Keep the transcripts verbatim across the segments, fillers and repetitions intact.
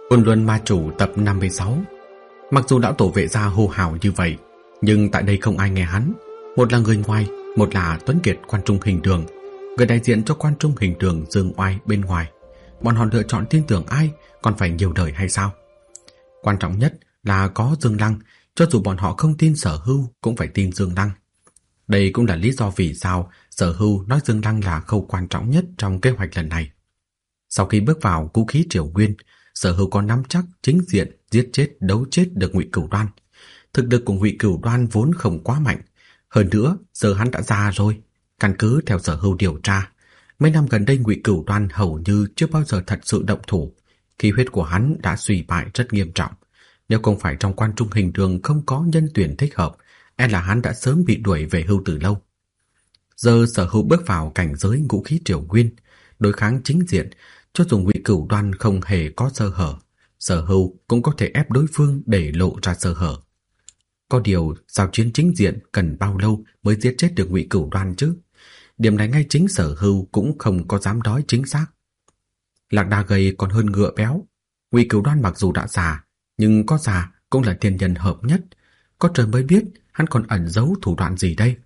Côn Luân Ma Chủ tập năm mươi sáu. Mặc dù lão tổ vệ gia hô hào như vậy, nhưng tại đây không ai nghe hắn. Một là người ngoài, một là Tuấn Kiệt quan trung hình đường, người đại diện cho quan trung hình đường Dương Oai bên ngoài. Bọn họ lựa chọn tin tưởng ai, còn phải nhiều đời hay sao? Quan trọng nhất là có Dương Lăng, cho dù bọn họ không tin Sở Hưu cũng phải tin Dương Lăng. Đây cũng là lý do vì sao Sở Hưu nói Dương Lăng là khâu quan trọng nhất trong kế hoạch lần này. Sau khi bước vào vũ khí Triều Nguyên, Sở Hưu có nắm chắc chính diện giết chết đấu chết được Ngụy Cửu Đoan. Thực lực của Ngụy Cửu Đoan vốn không quá mạnh, hơn nữa giờ hắn đã già rồi. Căn cứ theo Sở Hưu điều tra, mấy năm gần đây Ngụy Cửu Đoan hầu như chưa bao giờ thật sự động thủ, khí huyết của hắn đã suy bại rất nghiêm trọng. Nếu không phải trong quan trung hình đường không có nhân tuyển thích hợp, e là hắn đã sớm bị đuổi về hưu từ lâu. Giờ Sở Hưu bước vào cảnh giới vũ khí Triều Nguyên, đối kháng chính diện, cho dù Ngụy Cửu Đoan không hề có sơ hở, Sở Hưu cũng có thể ép đối phương để lộ ra sơ hở. Có điều, giao chiến chính diện cần bao lâu mới giết chết được Ngụy Cửu Đoan chứ? Điểm này ngay chính Sở Hưu cũng không có dám nói chính xác. Lạc đà gầy còn hơn ngựa béo. Ngụy Cửu Đoan mặc dù đã già, nhưng có già cũng là thiên nhân hợp nhất. Có trời mới biết hắn còn ẩn giấu thủ đoạn gì đây.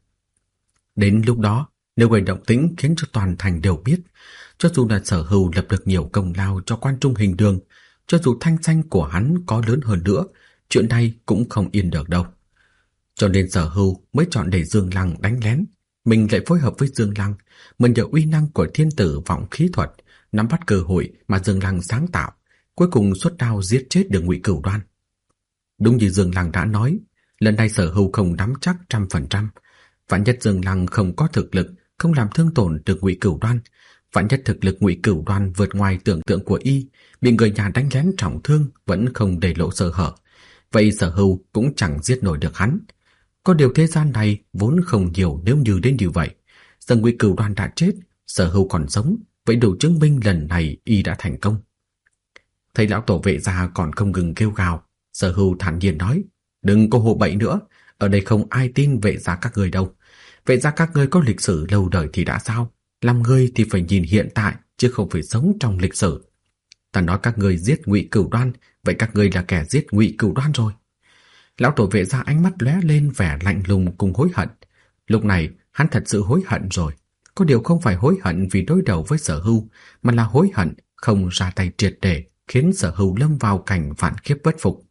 Đến lúc đó, nếu gây động tĩnh khiến cho toàn thành đều biết, cho dù là Sở Hưu lập được nhiều công lao cho quan trung hình đường, cho dù thanh danh của hắn có lớn hơn nữa, chuyện này cũng không yên được đâu. Cho nên Sở Hưu mới chọn để Dương Lăng đánh lén, mình lại phối hợp với Dương Lăng, mượn nhờ uy năng của thiên tử vọng khí thuật, nắm bắt cơ hội mà Dương Lăng sáng tạo, cuối cùng xuất đao giết chết được Ngụy Cửu Đoan. Đúng như Dương Lăng đã nói, lần này Sở Hưu không nắm chắc trăm phần trăm. Vạn nhất Dương Lăng không có thực lực, không làm thương tổn được Ngụy Cửu Đoan, vạn nhất thực lực Ngụy Cửu Đoan vượt ngoài tưởng tượng của y, bị người nhà đánh lén trọng thương vẫn không để lộ sơ hở, vậy Sở Hưu cũng chẳng giết nổi được hắn. Có điều thế gian này vốn không nhiều nếu như đến như vậy. Giờ Ngụy Cửu Đoan đã chết, Sở Hưu còn sống, vậy đủ chứng minh lần này y đã thành công. Thấy lão tổ vệ gia còn không ngừng kêu gào, Sở Hưu thản nhiên nói: "Đừng có hồ bậy nữa, ở đây không ai tin vệ gia các ngươi đâu. Vệ gia các ngươi có lịch sử lâu đời thì đã sao? Làm người thì phải nhìn hiện tại, chứ không phải sống trong lịch sử. Ta nói các ngươi giết Ngụy Cửu Đoan, vậy các ngươi là kẻ giết Ngụy Cửu Đoan rồi." Lão tổ vệ gia ánh mắt lóe lên vẻ lạnh lùng cùng hối hận. Lúc này hắn thật sự hối hận rồi. Có điều không phải hối hận vì đối đầu với Sở Hưu, mà là hối hận không ra tay triệt để, khiến Sở Hưu lâm vào cảnh vạn kiếp bất phục.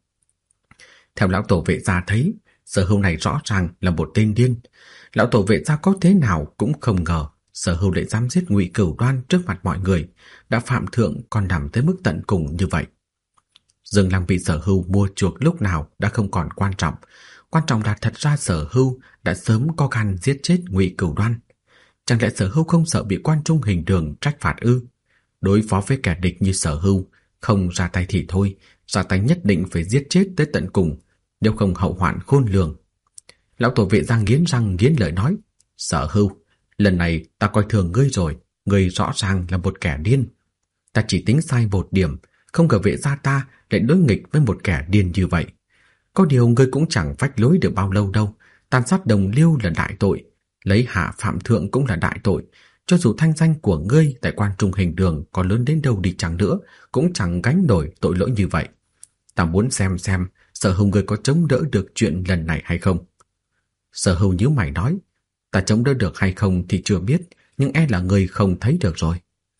Theo lão tổ vệ gia thấy, Sở Hưu này rõ ràng là một tên điên. Lão tổ vệ gia có thế nào cũng không ngờ Sở Hưu lại dám giết Ngụy Cửu Đoan trước mặt mọi người, đã phạm thượng còn nằm tới mức tận cùng như vậy. Dương Lăng bị Sở Hưu mua chuộc lúc nào đã không còn quan trọng, quan trọng là thật ra Sở Hưu đã sớm có gan giết chết Ngụy Cửu Đoan. Chẳng lẽ Sở Hưu không sợ bị quan trung hình đường trách phạt ư? Đối phó với kẻ địch như Sở Hưu, không ra tay thì thôi, ra tay nhất định phải giết chết tới tận cùng, nếu không hậu hoạn khôn lường. Lão tổ vệ gia nghiến răng nghiến lợi nói: "Sở Hưu, lần này ta coi thường ngươi rồi, ngươi rõ ràng là một kẻ điên. Ta chỉ tính sai một điểm, không ngờ vệ gia ta lại đối nghịch với một kẻ điên như vậy. Có điều ngươi cũng chẳng phách lối được bao lâu đâu, tàn sát đồng liêu là đại tội, lấy hạ phạm thượng cũng là đại tội. Cho dù thanh danh của ngươi tại quan trung hình đường có lớn đến đâu đi chăng nữa, cũng chẳng gánh nổi tội lỗi như vậy. Ta muốn xem xem Sở Hưu ngươi có chống đỡ được chuyện lần này hay không." Sở Hưu nhíu mày nói: "Ta chống đỡ được hay không thì chưa biết, nhưng e là ngươi không thấy được rồi."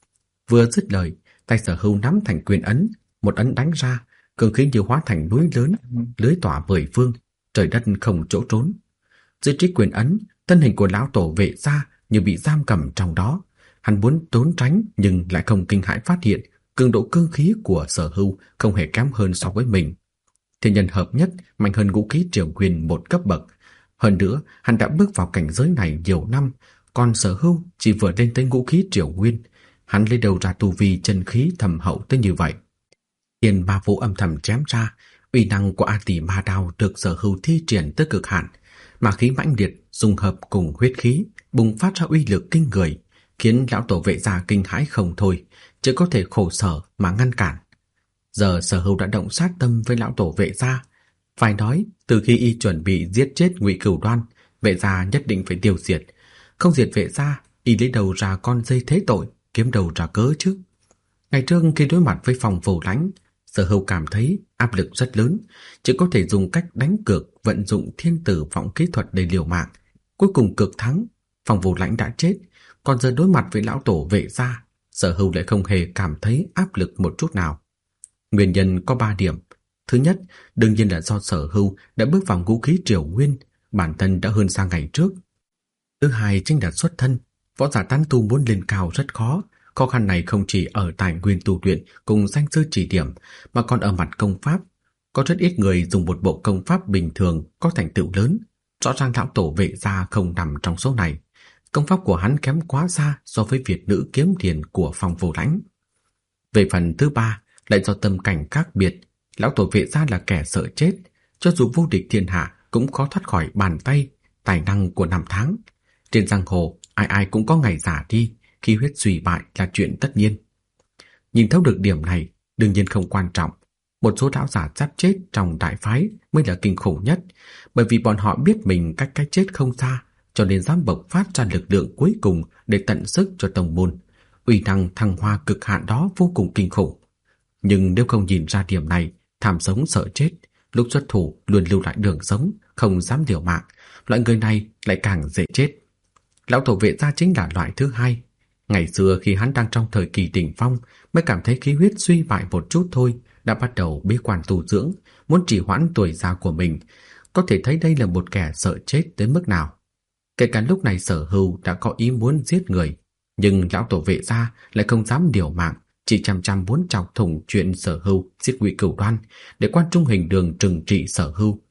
Vừa dứt lời, tay Sở Hưu nắm thành quyền ấn, một ấn đánh ra, cường khí như hóa thành núi lớn, lưới tỏa mười phương, trời đất không chỗ trốn. Dưới trí quyền ấn, thân hình của lão tổ vệ gia như bị giam cầm trong đó. Hắn muốn trốn tránh nhưng lại không kinh hãi phát hiện cường độ cương khí của Sở Hưu không hề kém hơn so với mình. Thiên nhân hợp nhất mạnh hơn ngũ khí Triều Nguyên một cấp bậc. Hơn nữa, hắn đã bước vào cảnh giới này nhiều năm, còn Sở Hưu chỉ vừa lên tới ngũ khí Triều Nguyên. Hắn lấy đầu ra tu vi chân khí thầm hậu tới như vậy. Tiền ma vũ âm thầm chém ra, uy năng của A Tỷ Ma Đao được Sở Hưu thi triển tới cực hạn, mà khí mãnh liệt dung hợp cùng huyết khí, bùng phát ra uy lực kinh người, khiến lão tổ vệ gia kinh hãi không thôi, chỉ có thể khổ sở mà ngăn cản. Giờ Sở Hưu đã động sát tâm với lão tổ vệ gia. Phải nói, từ khi y chuẩn bị giết chết Ngụy Cửu Đoan, vệ gia nhất định phải tiêu diệt. Không diệt vệ gia, y lấy đầu ra con dây thế tội, kiếm đầu ra cớ chứ. Ngày trước khi đối mặt với Phòng Vô Lãnh, Sở Hưu cảm thấy áp lực rất lớn, chỉ có thể dùng cách đánh cược, vận dụng thiên tử vọng kỹ thuật để liều mạng. Cuối cùng cược thắng, Phong Vô Lãnh đã chết, còn giờ đối mặt với lão tổ Vệ gia, Sở Hưu lại không hề cảm thấy áp lực một chút nào. Nguyên nhân có ba điểm. Thứ nhất, đương nhiên là do Sở Hưu đã bước vào ngũ khí triều nguyên, bản thân đã hơn xa ngày trước. Thứ hai chính là xuất thân, võ giả tán tu muốn lên cao rất khó. Khó khăn này không chỉ ở tài nguyên tu luyện cùng danh sư chỉ điểm, mà còn ở mặt công pháp. Có rất ít người dùng một bộ công pháp bình thường có thành tựu lớn. Rõ ràng lão tổ Vệ gia không nằm trong số này. Công pháp của hắn kém quá xa so với Việt nữ kiếm tiền của Phong Vô Lãnh. Về phần thứ ba, lại do tâm cảnh khác biệt. Lão tổ Vệ gia là kẻ sợ chết, cho dù vô địch thiên hạ cũng khó thoát khỏi bàn tay tài năng của năm tháng. Trên giang hồ, ai ai cũng có ngày già đi, khí huyết suy bại là chuyện tất nhiên. Nhìn thấu được điểm này, đương nhiên không quan trọng. Một số lão giả sắp chết trong đại phái mới là kinh khủng nhất, bởi vì bọn họ biết mình cách cái chết không xa, cho nên dám bộc phát ra lực lượng cuối cùng để tận sức cho tông môn. Uy năng thăng hoa cực hạn đó vô cùng kinh khủng. Nhưng nếu không nhìn ra điểm này, tham sống sợ chết, lúc xuất thủ luôn lưu lại đường sống, không dám liều mạng, loại người này lại càng dễ chết. Lão tổ Vệ gia chính là loại thứ hai. Ngày xưa khi hắn đang trong thời kỳ đỉnh phong mới cảm thấy khí huyết suy bại một chút thôi, đã bắt đầu bế quan tu dưỡng, muốn trì hoãn tuổi già của mình. Có thể thấy đây là một kẻ sợ chết đến mức nào. Kể cả lúc này Sở Hưu đã có ý muốn giết người, nhưng lão tổ Vệ gia lại không dám liều mạng, chỉ chăm chăm muốn chọc thủng chuyện Sở Hưu giết Ngụy Cửu Đoan để Quan Trung Hình Đường trừng trị Sở Hưu.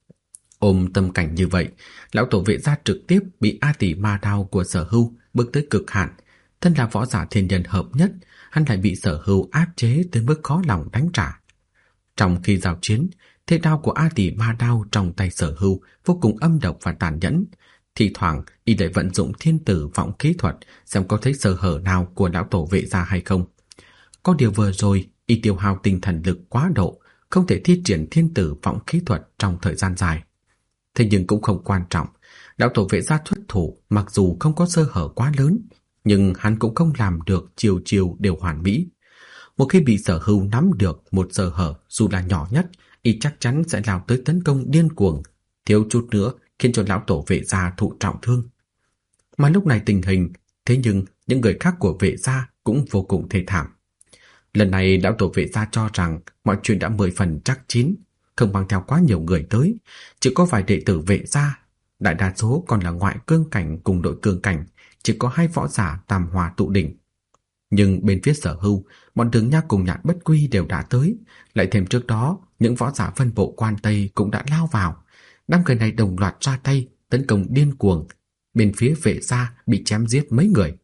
Ôm tâm cảnh như vậy, lão tổ Vệ gia trực tiếp bị A Tỷ Ma Đao của Sở Hưu bước tới cực hạn. Thân là võ giả thiên nhân hợp nhất, hắn lại bị Sở Hưu áp chế tới mức khó lòng đánh trả. Trong khi giao chiến, thế đao của A Tỷ Ma Đao trong tay Sở Hưu vô cùng âm độc và tàn nhẫn. Thì thoảng y lại vận dụng thiên tử vọng kỹ thuật xem có thấy sơ hở nào của lão tổ Vệ gia hay không. Có điều vừa rồi y tiêu hao tinh thần lực quá độ, không thể thi triển thiên tử vọng kỹ thuật trong thời gian dài. Thế nhưng cũng không quan trọng, lão tổ Vệ gia xuất thủ mặc dù không có sơ hở quá lớn, nhưng hắn cũng không làm được chiều chiều đều hoàn mỹ. Một khi bị Sở Hưu nắm được một sơ hở dù là nhỏ nhất, y chắc chắn sẽ lao tới tấn công điên cuồng, thiếu chút nữa khiến cho lão tổ Vệ gia thụ trọng thương. Mà lúc này tình hình, thế nhưng những người khác của Vệ gia cũng vô cùng thê thảm. Lần này lão tổ Vệ gia cho rằng mọi chuyện đã mười phần chắc chín, không mang theo quá nhiều người tới, chỉ có vài đệ tử Vệ gia, đại đa số còn là ngoại cương cảnh cùng đội cương cảnh, chỉ có hai võ giả tam hòa tụ đỉnh. Nhưng bên phía Sở Hưu, bọn Đường Nha cùng Nhạn Bất Quy đều đã tới, lại thêm trước đó những võ giả phân bộ quan Tây cũng đã lao vào. Đám người này đồng loạt ra tay tấn công điên cuồng, bên phía Vệ gia bị chém giết mấy người.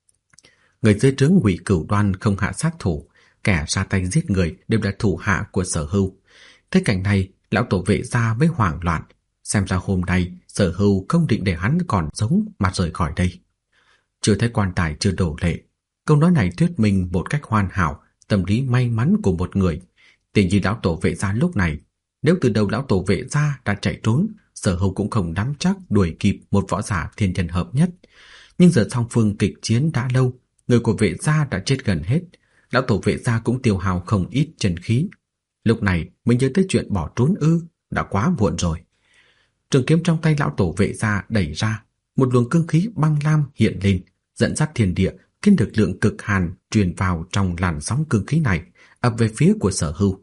Người dưới trướng Ngụy Cửu Đoan không hạ sát thủ, kẻ ra tay giết người đều là thủ hạ của Sở Hưu. Thấy cảnh này, lão tổ Vệ gia mới hoảng loạn, xem ra hôm nay Sở Hưu không định để hắn còn sống mà rời khỏi đây. Chưa thấy quan tài chưa đổ lệ, câu nói này thuyết minh một cách hoàn hảo tâm lý may mắn của một người. Tình như lão tổ Vệ gia lúc này, nếu từ đầu lão tổ Vệ gia đã chạy trốn, Sở Hưu cũng không nắm chắc đuổi kịp một võ giả thiên nhân hợp nhất. Nhưng giờ song phương kịch chiến đã lâu, người của Vệ gia đã chết gần hết, lão tổ Vệ gia cũng tiêu hao không ít chân khí. Lúc này mới nhớ tới chuyện bỏ trốn ư, đã quá muộn rồi. Trường kiếm trong tay lão tổ Vệ gia đẩy ra, một luồng cương khí băng lam hiện lên, dẫn dắt thiên địa, khiến lực lượng cực hàn truyền vào trong làn sóng cương khí này, ập về phía của Sở Hưu.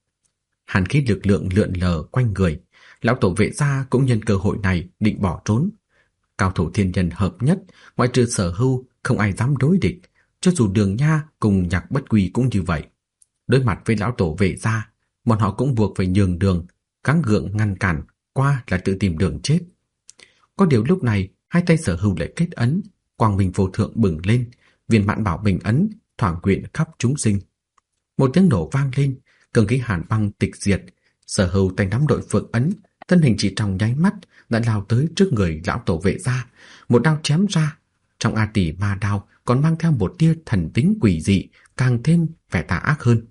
Hàn khí lực lượng lượn lờ quanh người, lão tổ Vệ gia cũng nhân cơ hội này định bỏ trốn. Cao thủ thiên nhân hợp nhất, ngoại trừ Sở Hưu, không ai dám đối địch, cho dù Đường Nha cùng Nhạc Bất Quy cũng như vậy. Đối mặt với lão tổ Vệ gia, bọn họ cũng buộc phải nhường đường, gắng gượng ngăn cản, qua là tự tìm đường chết. Có điều lúc này, hai tay Sở Hưu lại kết ấn, quang minh vô thượng bừng lên, viên mãn bảo bình ấn thoảng quyện khắp chúng sinh. Một tiếng nổ vang lên, cương khí hàn băng tịch diệt. Sở Hưu tay nắm đội phượng ấn, thân hình chỉ trong nháy mắt đã lao tới trước người lão tổ Vệ gia, một đao chém ra. Trong A Tỷ Ma Đao còn mang theo một tia thần tính quỷ dị, càng thêm vẻ tà ác hơn.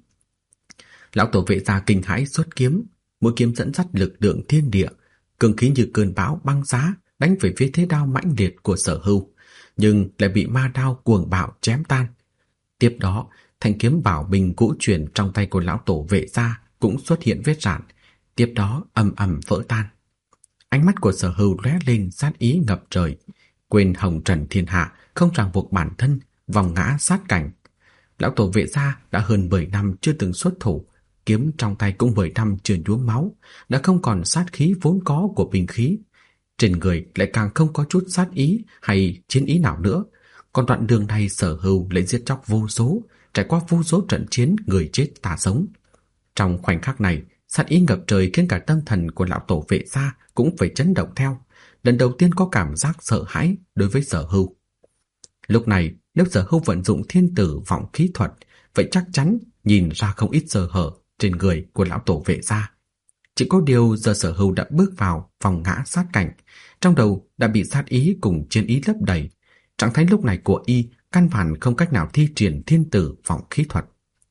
Lão tổ Vệ gia kinh hãi xuất kiếm, mũi kiếm dẫn dắt lực lượng thiên địa, cương khí như cơn bão băng giá đánh về phía thế đao mãnh liệt của Sở Hưu, nhưng lại bị ma đao cuồng bạo chém tan. Tiếp đó, thanh kiếm bảo bình cũ chuyển trong tay của lão tổ vệ gia cũng xuất hiện vết rạn, tiếp đó ầm ầm vỡ tan. Ánh mắt của Sở Hưu lóe lên sát ý ngập trời, quên hồng trần thiên hạ, không ràng buộc bản thân, vòng ngã sát cảnh. Lão tổ vệ gia đã hơn mười năm chưa từng xuất thủ, kiếm trong tay cũng mười năm chưa nhuốm máu, đã không còn sát khí vốn có của binh khí. Trên người lại càng không có chút sát ý hay chiến ý nào nữa. Còn đoạn đường này Sở Hưu lại giết chóc vô số, trải qua vô số trận chiến người chết tà sống. Trong khoảnh khắc này, sát ý ngập trời khiến cả tâm thần của lão tổ vệ gia cũng phải chấn động theo. Lần đầu tiên có cảm giác sợ hãi đối với Sở Hưu. Lúc này, nếu Sở Hưu vận dụng thiên tử vọng khí thuật, vậy chắc chắn nhìn ra không ít sơ hở trên người của lão tổ vệ gia. Chỉ có điều giờ Sở Hưu đã bước vào vòng ngã sát cảnh, trong đầu đã bị sát ý cùng chiến ý lấp đầy. Trạng thái lúc này của y căn bản không cách nào thi triển thiên tử vọng khí thuật.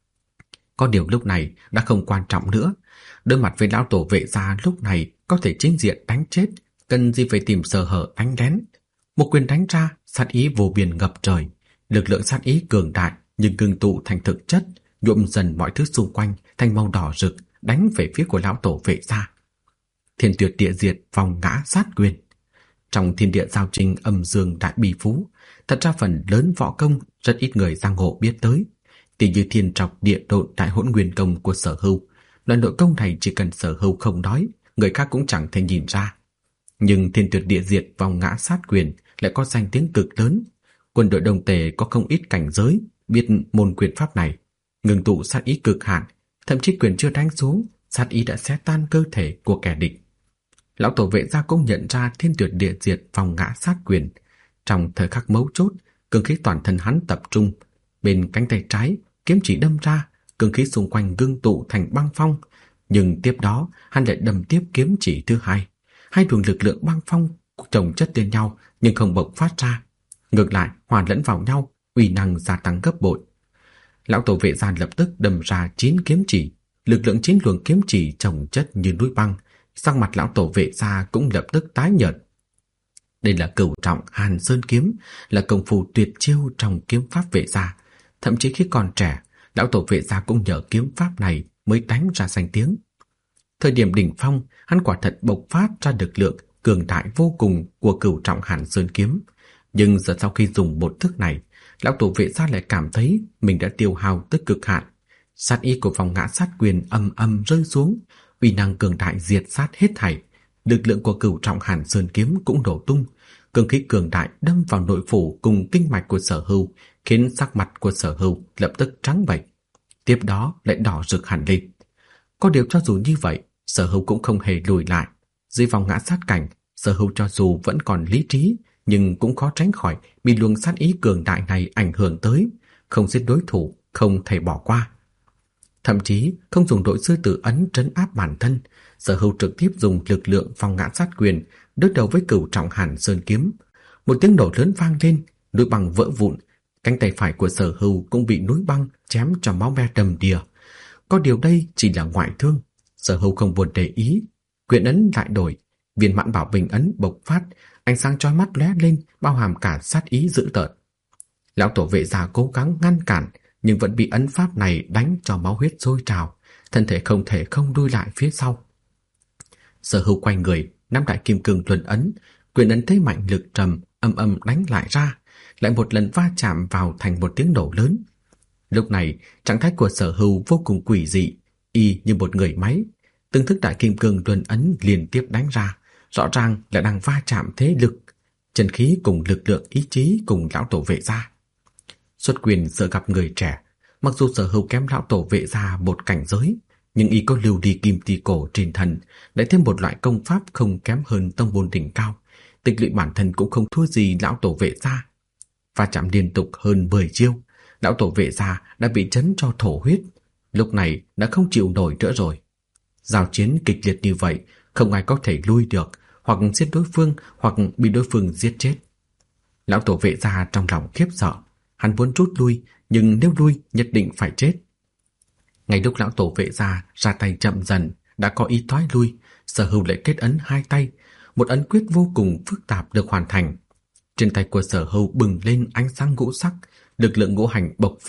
Có điều lúc này đã không quan trọng nữa. Đối mặt với lão tổ vệ gia lúc này có thể chính diện đánh chết, cần gì phải tìm sơ hở đánh lén. Một quyền đánh ra, sát ý vô biên ngập trời. Lực lượng sát ý cường đại nhưng ngưng tụ thành thực chất, nhuộm dần mọi thứ xung quanh thành màu đỏ rực, đánh về phía của lão tổ vệ gia. Thiên tuyệt địa diệt vòng ngã sát quyền. Trong thiên địa giao trình âm dương đại bì phú, thật ra phần lớn võ công rất ít người giang hồ biết tới. Tỷ như thiên trọc địa độn đại hỗn nguyên công của Sở Hưu, loại nội công này chỉ cần Sở Hưu không nói, người khác cũng chẳng thể nhìn ra. Nhưng thiên tuyệt địa diệt vòng ngã sát quyền lại có danh tiếng cực lớn. Quân đội Đông Tề có không ít cảnh giới biết môn quyền pháp này, ngừng tụ sát ý cực hạn, thậm chí quyền chưa đánh xuống, sát ý đã xé tan cơ thể của kẻ địch. Lão tổ vệ gia cũng nhận ra thiên tuyệt địa diệt vòng ngã sát quyền. Trong thời khắc mấu chốt, cương khí toàn thân hắn tập trung, bên cánh tay trái kiếm chỉ đâm ra, cương khí xung quanh ngưng tụ thành băng phong, nhưng tiếp đó hắn lại đâm tiếp kiếm chỉ thứ hai. Hai luồng lực lượng băng phong chồng chất lên nhau nhưng không bộc phát ra, ngược lại hòa lẫn vào nhau, uy năng gia tăng gấp bội. Lão tổ vệ gia lập tức đâm ra chín kiếm chỉ, lực lượng chín luồng kiếm chỉ chồng chất như núi băng. Sắc mặt lão tổ vệ gia cũng lập tức tái nhợt. Đây là cửu trọng Hàn Sơn kiếm, là công phu tuyệt chiêu trong kiếm pháp vệ gia. Thậm chí khi còn trẻ, lão tổ vệ gia cũng nhờ kiếm pháp này mới đánh ra danh tiếng. Thời điểm đỉnh phong, hắn quả thật bộc phát ra lực lượng cường đại vô cùng của cửu trọng Hàn Sơn kiếm. Nhưng giờ sau khi dùng một thức này, lão tổ vệ gia lại cảm thấy mình đã tiêu hao tới cực hạn. Sát ý của vòng ngã sát quyền âm âm rơi xuống, uy năng cường đại diệt sát hết thảy. Lực lượng của cửu trọng Hàn Sơn kiếm cũng nổ tung, cương khí cường đại đâm vào nội phủ cùng kinh mạch của Sở Hưu, khiến sắc mặt của Sở Hưu lập tức trắng bệch, tiếp đó lại đỏ rực hẳn lên. Có điều cho dù như vậy, Sở Hưu cũng không hề lùi lại. Dưới vòng ngã sát cảnh, Sở Hưu cho dù vẫn còn lý trí, nhưng cũng khó tránh khỏi bị luồng sát ý cường đại này ảnh hưởng tới, không giết đối thủ, không thể bỏ qua. Thậm chí không dùng đội sư tử ấn trấn áp bản thân, Sở Hưu trực tiếp dùng lực lượng vòng ngã sát quyền đối đầu với cửu trọng Hàn Sơn kiếm. Một tiếng nổ lớn vang lên, núi băng vỡ vụn, cánh tay phải của Sở Hưu cũng bị núi băng chém cho máu me đầm đìa. Có điều đây chỉ là ngoại thương, Sở Hưu không buồn để ý, quyền ấn lại đổi, viên mãn bảo bình ấn bộc phát, ánh sáng chói mắt lóe lên, bao hàm cả sát ý dữ tợn. Lão tổ vệ gia cố gắng ngăn cản, nhưng vẫn bị ấn pháp này đánh cho máu huyết sôi trào, thân thể không thể không lui lại phía sau. Sở Hưu quay người, nắm đại kim cương luân ấn, quyền ấn thế mạnh lực trầm âm âm đánh lại ra, lại một lần va chạm vào thành một tiếng nổ lớn. Lúc này, trạng thái của Sở Hưu vô cùng quỷ dị, y như một người máy, từng thức đại kim cương luân ấn liên tiếp đánh ra, rõ ràng là đang va chạm thế lực, chân khí cùng lực lượng ý chí cùng lão tổ vệ gia. Xuất quyền sợ gặp người trẻ, mặc dù Sở Hưu kém lão tổ vệ gia một cảnh giới, nhưng y có lưu đi kim ti cổ trên thân, lại thêm một loại công pháp không kém hơn tông môn đỉnh cao, tích lũy bản thân cũng không thua gì lão tổ vệ gia. Va chạm liên tục hơn mười chiêu, lão tổ vệ gia đã bị chấn cho thổ huyết, lúc này đã không chịu nổi nữa rồi. Giao chiến kịch liệt như vậy, không ai có thể lui được, hoặc giết đối phương, hoặc bị đối phương giết chết. Lão tổ vệ gia trong lòng khiếp sợ, hắn muốn rút lui, nhưng nếu lui nhất định phải chết. Ngay lúc lão tổ vệ gia ra tay chậm dần, đã có ý thoái lui, Sở Hưu lại kết ấn hai tay, một ấn quyết vô cùng phức tạp được hoàn thành. Trên tay của Sở Hưu bừng lên ánh sáng ngũ sắc, lực lượng ngũ hành bộc phát,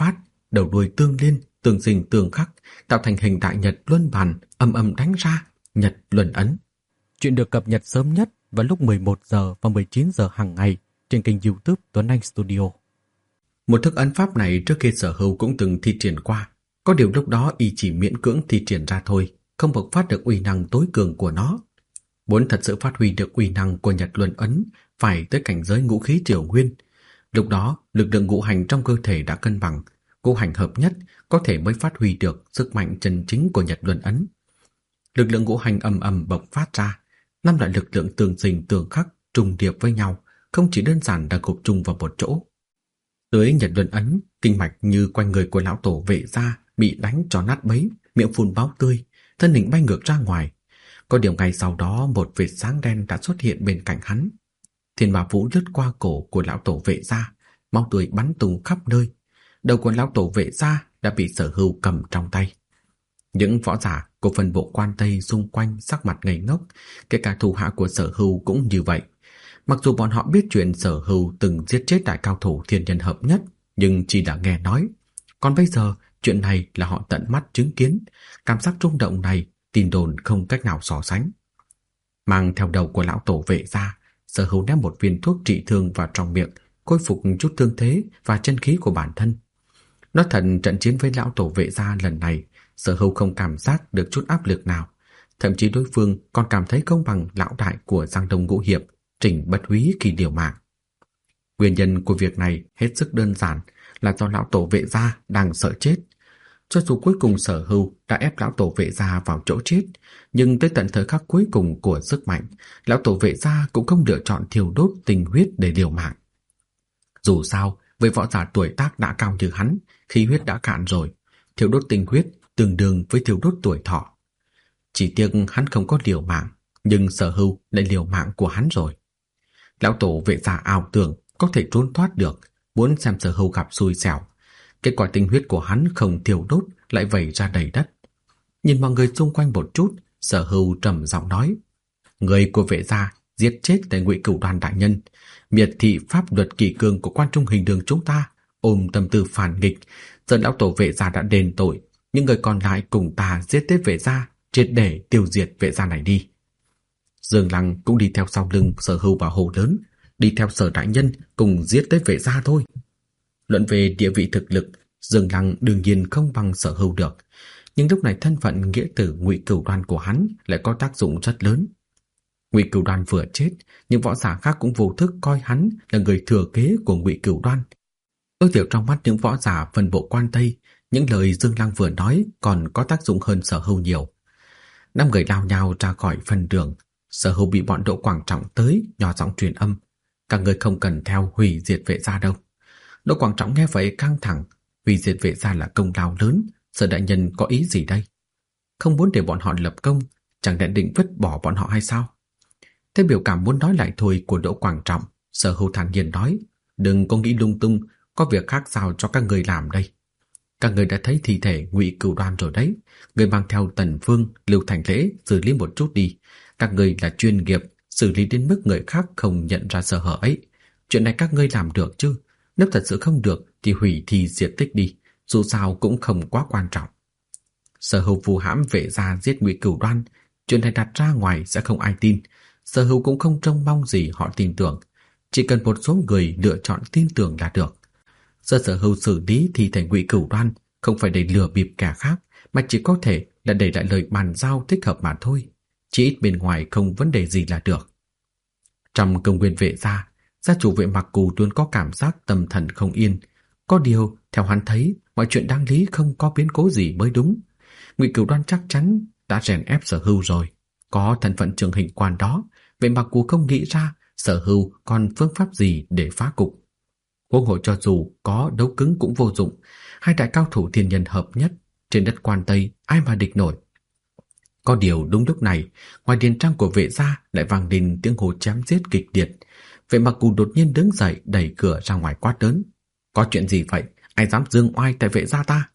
đầu đuôi tương liên, tương sinh tương khắc, tạo thành hình đại nhật luân bàn, âm âm đánh ra, nhật luân ấn. Chuyện được cập nhật sớm nhất vào lúc mười một giờ và mười chín giờ hàng ngày trên kênh YouTube Tuấn Anh Studio. Một thức ấn pháp này trước khi Sở Hưu cũng từng thi triển qua, có điều lúc đó y chỉ miễn cưỡng thi triển ra thôi, không bộc phát được uy năng tối cường của nó. Muốn thật sự phát huy được uy năng của Nhật Luân ấn, phải tới cảnh giới ngũ khí triều nguyên. Lúc đó, lực lượng ngũ hành trong cơ thể đã cân bằng, ngũ hành hợp nhất có thể mới phát huy được sức mạnh chân chính của Nhật Luân ấn. Lực lượng ngũ hành ầm ầm bộc phát ra, năm loại lực lượng tương sinh tương khắc trùng điệp với nhau, không chỉ đơn giản là gộp chung vào một chỗ. Dưới Nhật Luân ấn, kinh mạch như quanh người của lão tổ Vệ Gia bị đánh cho nát bấy, miệng phun máu tươi, thân hình bay ngược ra ngoài. Có điều ngay sau đó một vệt sáng đen đã xuất hiện bên cạnh hắn. Thiên Ma Vũ lướt qua cổ của lão tổ Vệ Gia, máu tươi bắn tung khắp nơi. Đầu của lão tổ Vệ Gia đã bị Sở Hưu cầm trong tay. Những võ giả của phần bộ quan Tây xung quanh sắc mặt ngây ngốc, kể cả thủ hạ của Sở Hưu cũng như vậy. Mặc dù bọn họ biết chuyện Sở Hưu từng giết chết đại cao thủ thiên nhân hợp nhất, nhưng chỉ đã nghe nói. Còn bây giờ, chuyện này là họ tận mắt chứng kiến, cảm giác rung động này, tin đồn không cách nào so sánh. Mang theo đầu của lão tổ Vệ Gia, Sở Hưu ném một viên thuốc trị thương vào trong miệng, khôi phục chút thương thế và chân khí của bản thân. Nói thật, trận chiến với lão tổ Vệ Gia lần này, Sở Hưu không cảm giác được chút áp lực nào, thậm chí đối phương còn cảm thấy không bằng lão đại của Giang Đông Ngũ Hiệp, Trình Bất Húy khi liều mạng. Nguyên nhân của việc này hết sức đơn giản là do lão tổ Vệ Gia đang sợ chết. Cho dù cuối cùng Sở Hưu đã ép lão tổ Vệ Gia vào chỗ chết, nhưng tới tận thời khắc cuối cùng của sức mạnh, lão tổ Vệ Gia cũng không lựa chọn thiêu đốt tình huyết để liều mạng. Dù sao, với võ giả tuổi tác đã cao như hắn, khí huyết đã cạn rồi, thiêu đốt tình huyết tương đương với thiêu đốt tuổi thọ. Chỉ tiếc hắn không có liều mạng, nhưng Sở Hưu lại liều mạng của hắn rồi. Lão tổ Vệ Gia ảo tưởng có thể trốn thoát được, muốn xem Sở Hưu gặp xui xẻo. Kết quả tinh huyết của hắn không thiêu đốt lại vẩy ra đầy đất. Nhìn mọi người xung quanh một chút, Sở Hưu trầm giọng nói: người của Vệ Gia giết chết tại Ngụy Cửu Đoàn đại nhân, miệt thị pháp luật kỷ cương của Quan Trung Hình Đường chúng ta, ôm tâm tư phản nghịch. Giờ lão tổ Vệ Gia đã đền tội, những người còn lại cùng ta giết tới Vệ Gia, triệt để tiêu diệt Vệ Gia này đi. Dương Lăng cũng đi theo sau lưng Sở Hưu và hồ lớn, đi theo Sở đại nhân cùng giết tới Vệ Gia thôi. Luận về địa vị thực lực, Dương Lăng đương nhiên không bằng Sở Hưu được, nhưng lúc này thân phận nghĩa tử Ngụy Cửu Đoan của hắn lại có tác dụng rất lớn. Ngụy Cửu Đoan vừa chết, những võ giả khác cũng vô thức coi hắn là người thừa kế của Ngụy Cửu Đoan. Tối thiểu trong mắt những võ giả phần bộ quan Tây, những lời Dương Lăng vừa nói còn có tác dụng hơn Sở Hưu nhiều. Năm người lao nhau ra khỏi phần đường, Sở Hưu bị bọn Đỗ Quảng Trọng tới nhỏ giọng truyền âm: các người không cần theo hủy diệt Vệ Gia đâu. Đỗ Quảng Trọng nghe vậy căng thẳng, hủy diệt Vệ Gia là công lao lớn, Sở đại nhân có ý gì đây? Không muốn để bọn họ lập công, chẳng lẽ định vứt bỏ bọn họ hay sao? Thế biểu cảm muốn nói lại thôi của Đỗ Quảng Trọng, Sở Hưu thản nhiên nói: đừng có nghĩ lung tung, có việc khác sao cho các người làm đây. Các người đã thấy thi thể Ngụy Cửu Đoan rồi đấy, người mang theo Tần Phương, Lưu Thành Lễ xử lý một chút đi. Các người là chuyên nghiệp, xử lý đến mức người khác không nhận ra sơ hở ấy. Chuyện này các ngươi làm được chứ? Nếu thật sự không được thì hủy thi diệt tích đi, dù sao cũng không quá quan trọng. Sở Hưu phù hãm Vệ Gia giết Ngụy Cửu Đoan, chuyện này đặt ra ngoài sẽ không ai tin. Sở Hưu cũng không trông mong gì họ tin tưởng, chỉ cần một số người lựa chọn tin tưởng là được. Giờ Sở Hưu xử lý thi thể Ngụy Cửu Đoan không phải để lừa bịp kẻ khác, mà chỉ có thể là để lại lời bàn giao thích hợp mà thôi. Chỉ ít bên ngoài không vấn đề gì là được. Trong công viên Vệ Gia, gia chủ Vệ Mặc Cù luôn có cảm giác tâm thần không yên. Có điều, theo hắn thấy, mọi chuyện đáng lý không có biến cố gì mới đúng. Ngụy Cửu Đoan chắc chắn đã rèn ép Sở Hưu rồi. Có thân phận trưởng hình quan đó, Vệ Mặc Cù không nghĩ ra Sở Hưu còn phương pháp gì để phá cục. Huống hồ cho dù có đấu cứng cũng vô dụng, hai đại cao thủ thiên nhân hợp nhất trên đất Quan Tây ai mà địch nổi. Có điều đúng lúc này, ngoài điền trang của Vệ Gia lại vang lên tiếng hô chém giết kịch liệt. Vệ Mặc Cù đột nhiên đứng dậy đẩy cửa ra ngoài quát lớn: có chuyện gì vậy? Ai dám dương oai tại Vệ Gia ta?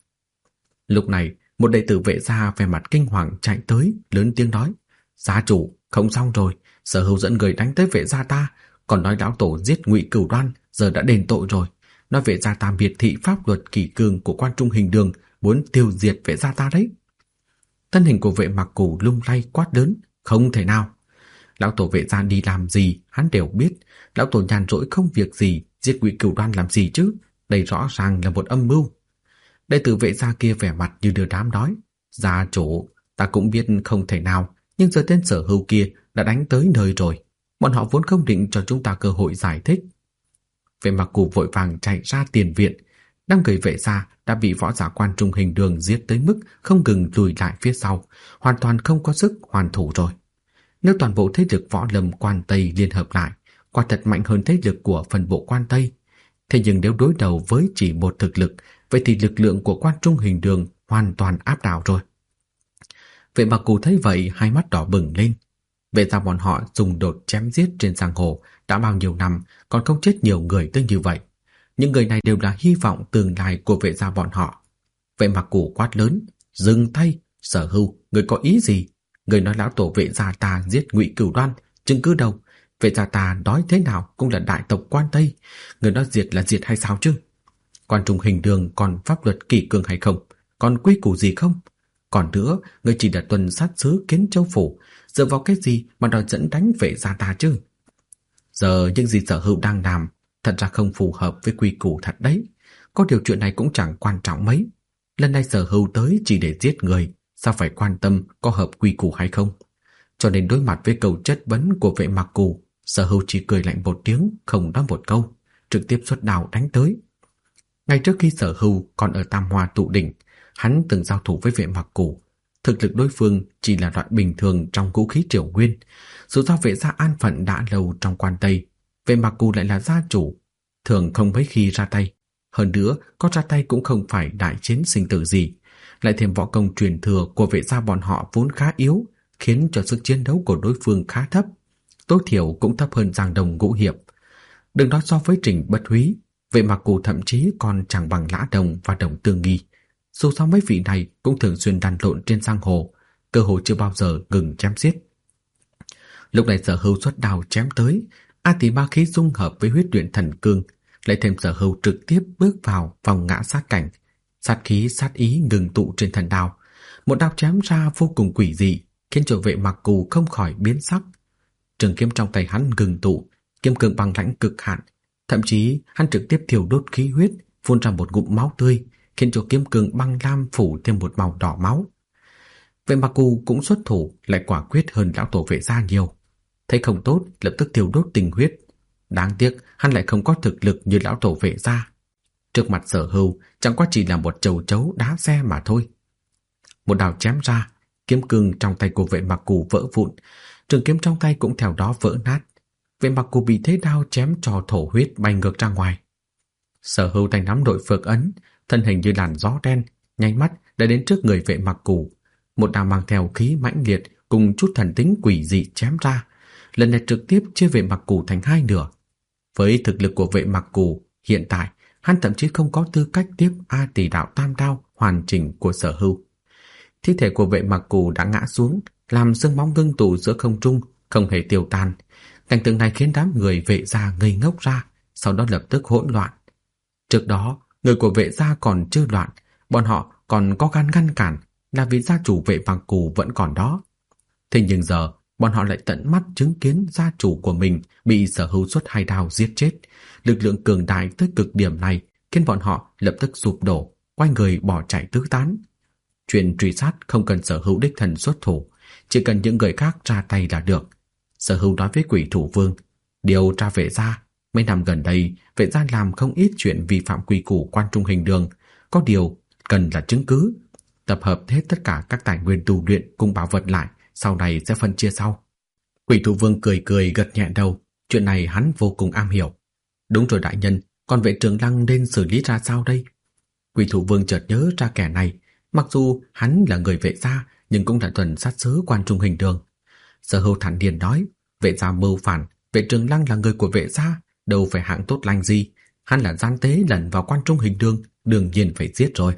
Lúc này, một đệ tử Vệ Gia vẻ mặt kinh hoàng chạy tới, lớn tiếng nói: gia chủ, không xong rồi, Sở Hưu dẫn người đánh tới Vệ Gia ta, còn nói lão tổ giết Ngụy Cửu Đoan, giờ đã đền tội rồi. nói vệ gia ta miệt thị pháp luật kỷ cương của quan trung hình đường, muốn tiêu diệt vệ gia ta đấy. Thân hình của Vệ Mặc Cù lung lay quát lớn, không thể nào. Lão tổ Vệ gia đi làm gì hắn đều biết, lão tổ nhàn rỗi không việc gì, giết Ngụy Cửu Đoan làm gì chứ, đây rõ ràng là một âm mưu. Đệ tử Vệ gia kia vẻ mặt như đưa đám đói, gia chủ, ta cũng biết không thể nào, nhưng giờ tên Sở Hưu kia đã đánh tới nơi rồi, bọn họ vốn không định cho chúng ta cơ hội giải thích. Vệ Mặc Cù vội vàng chạy ra tiền viện, đám người Vệ gia đã bị võ giả quan trung hình đường giết tới mức không ngừng lùi lại phía sau, hoàn toàn không có sức hoàn thủ rồi. Nếu toàn bộ thế lực võ lâm quan Tây liên hợp lại, quả thật mạnh hơn thế lực của phần bộ quan Tây. Thế nhưng nếu đối đầu với chỉ một thực lực, vậy thì lực lượng của quan trung hình đường hoàn toàn áp đảo rồi. Vệ Mặc Cù thấy vậy, hai mắt đỏ bừng lên. Vệ gia bọn họ dùng đột chém giết trên giang hồ đã bao nhiêu năm, còn không chết nhiều người tới như vậy. Những người này đều là hy vọng tương lai của vệ gia bọn họ. Vệ Mặc Cù quát lớn, dừng tay. Sở Hưu, người có ý gì? Người nói lão tổ vệ gia ta giết Ngụy Cửu Đoan, chứng cứ đâu? Vệ gia ta nói thế nào cũng là đại tộc quan Tây, người nói diệt là diệt hay sao chứ? Quan trung hình đường còn pháp luật kỷ cương hay không? Còn quy củ gì không? Còn nữa, người chỉ là tuần sát sứ Kiến Châu phủ, dựa vào cái gì mà đòi dẫn đánh vệ gia ta chứ? Giờ những gì Sở Hưu đang làm thật ra không phù hợp với quy củ thật đấy. Có điều chuyện này cũng chẳng quan trọng mấy. Lần này Sở Hưu tới chỉ để giết người, sao phải quan tâm có hợp quy củ hay không? Cho nên đối mặt với câu chất vấn của Vệ Mặc Cù, Sở Hưu chỉ cười lạnh một tiếng, không nói một câu, trực tiếp xuất đao đánh tới. Ngay trước khi Sở Hưu còn ở Tam Hoa tụ đỉnh, hắn từng giao thủ với Vệ Mặc Cù. Thực lực đối phương chỉ là loại bình thường trong vũ khí triều nguyên. Dù sao Vệ gia an phận đã lâu trong quan Tây, Vệ Mặc Cù lại là gia chủ, thường không mấy khi ra tay. Hơn nữa, có ra tay cũng không phải đại chiến sinh tử gì. Lại thêm võ công truyền thừa của Vệ gia bọn họ vốn khá yếu, khiến cho sức chiến đấu của đối phương khá thấp, tối thiểu cũng thấp hơn Giang Đông Ngũ Hiệp. Đừng nói so với Trình Bất Húy, Vệ Mặc Cù thậm chí còn chẳng bằng Lã Đồng và Đồng Tương Nghi. Dù sao mấy vị này cũng thường xuyên đàn lộn trên giang hồ, cơ hội chưa bao giờ ngừng chém giết. Lúc này Sở Hưu xuất đao chém tới, A Tỷ ma khí dung hợp với huyết luyện thần cương, lại thêm Sở Hưu trực tiếp bước vào vòng ngã sát cảnh, sát khí sát ý ngừng tụ trên thần đao, một đao chém ra vô cùng quỷ dị, khiến cho Vệ Mặc Cù không khỏi biến sắc. Trường kiếm trong tay hắn ngừng tụ, kiếm cương băng lãnh cực hạn, thậm chí hắn trực tiếp thiêu đốt khí huyết, phun ra một ngụm máu tươi, khiến cho kiếm cương băng lam phủ thêm một màu đỏ máu. Vệ Mặc Cù cũng xuất thủ, lại quả quyết hơn lão tổ Vệ gia nhiều. Thấy không tốt, lập tức thiêu đốt tình huyết. Đáng tiếc hắn lại không có thực lực như lão tổ Vệ gia. Trước mặt Sở Hưu chẳng qua chỉ là một chầu chấu đá xe mà thôi. Một đao chém ra, kiếm cương trong tay của Vệ Mặc Cù vỡ vụn, trường kiếm trong tay cũng theo đó vỡ nát. Vệ Mặc Cù bị thế đao chém cho thổ huyết bay ngược ra ngoài. Sở Hưu tay nắm đội phược ấn, thân hình như làn gió đen, nhanh mắt đã đến trước người Vệ Mặc Cù. Một đao mang theo khí mãnh liệt cùng chút thần tính quỷ dị chém ra, lần này trực tiếp chia Vệ Mặc Cù thành hai nửa. Với thực lực của Vệ Mặc Cù hiện tại, hắn thậm chí không có tư cách tiếp A Tỷ đạo tam đao hoàn chỉnh của Sở Hưu. Thi thể của Vệ Mặc Cù đã ngã xuống, làm xương máu ngưng tụ giữa không trung, không hề tiêu tan. Cảnh tượng này khiến đám người Vệ gia ngây ngốc ra, sau đó lập tức hỗn loạn. Trước đó, người của Vệ gia còn chưa loạn, bọn họ còn có gan ngăn cản, là vì gia chủ Vệ Mặc Cù vẫn còn đó. Thế nhưng giờ, bọn họ lại tận mắt chứng kiến gia chủ của mình bị Sở Hưu xuất hai đao giết chết. Lực lượng cường đại tới cực điểm này khiến bọn họ lập tức sụp đổ, quay người bỏ chạy tứ tán. Chuyện truy sát không cần Sở Hưu đích thân xuất thủ, chỉ cần những người khác ra tay là được. Sở Hưu nói với Quỷ Thủ Vương, điều tra Vệ gia. Mấy năm gần đây, Vệ gia làm không ít chuyện vi phạm quy củ quan trung hình đường, có điều cần là chứng cứ. Tập hợp hết tất cả các tài nguyên tu luyện cùng bảo vật lại, sau này sẽ phân chia sau. Quỷ Thủ Vương cười cười gật nhẹ đầu, chuyện này hắn vô cùng am hiểu. Đúng rồi đại nhân, còn Vệ Trường Lăng nên xử lý ra sao đây? Quỷ Thủ Vương chợt nhớ ra kẻ này, mặc dù hắn là người Vệ gia, nhưng cũng là tuần sát sứ quan trung hình đường. Sở Hưu thản nhiên nói, Vệ gia mưu phản, Vệ Trường Lăng là người của Vệ gia, đâu phải hạng tốt lành gì, hắn là gian tế lẩn vào quan trung hình đường, đương nhiên phải giết rồi.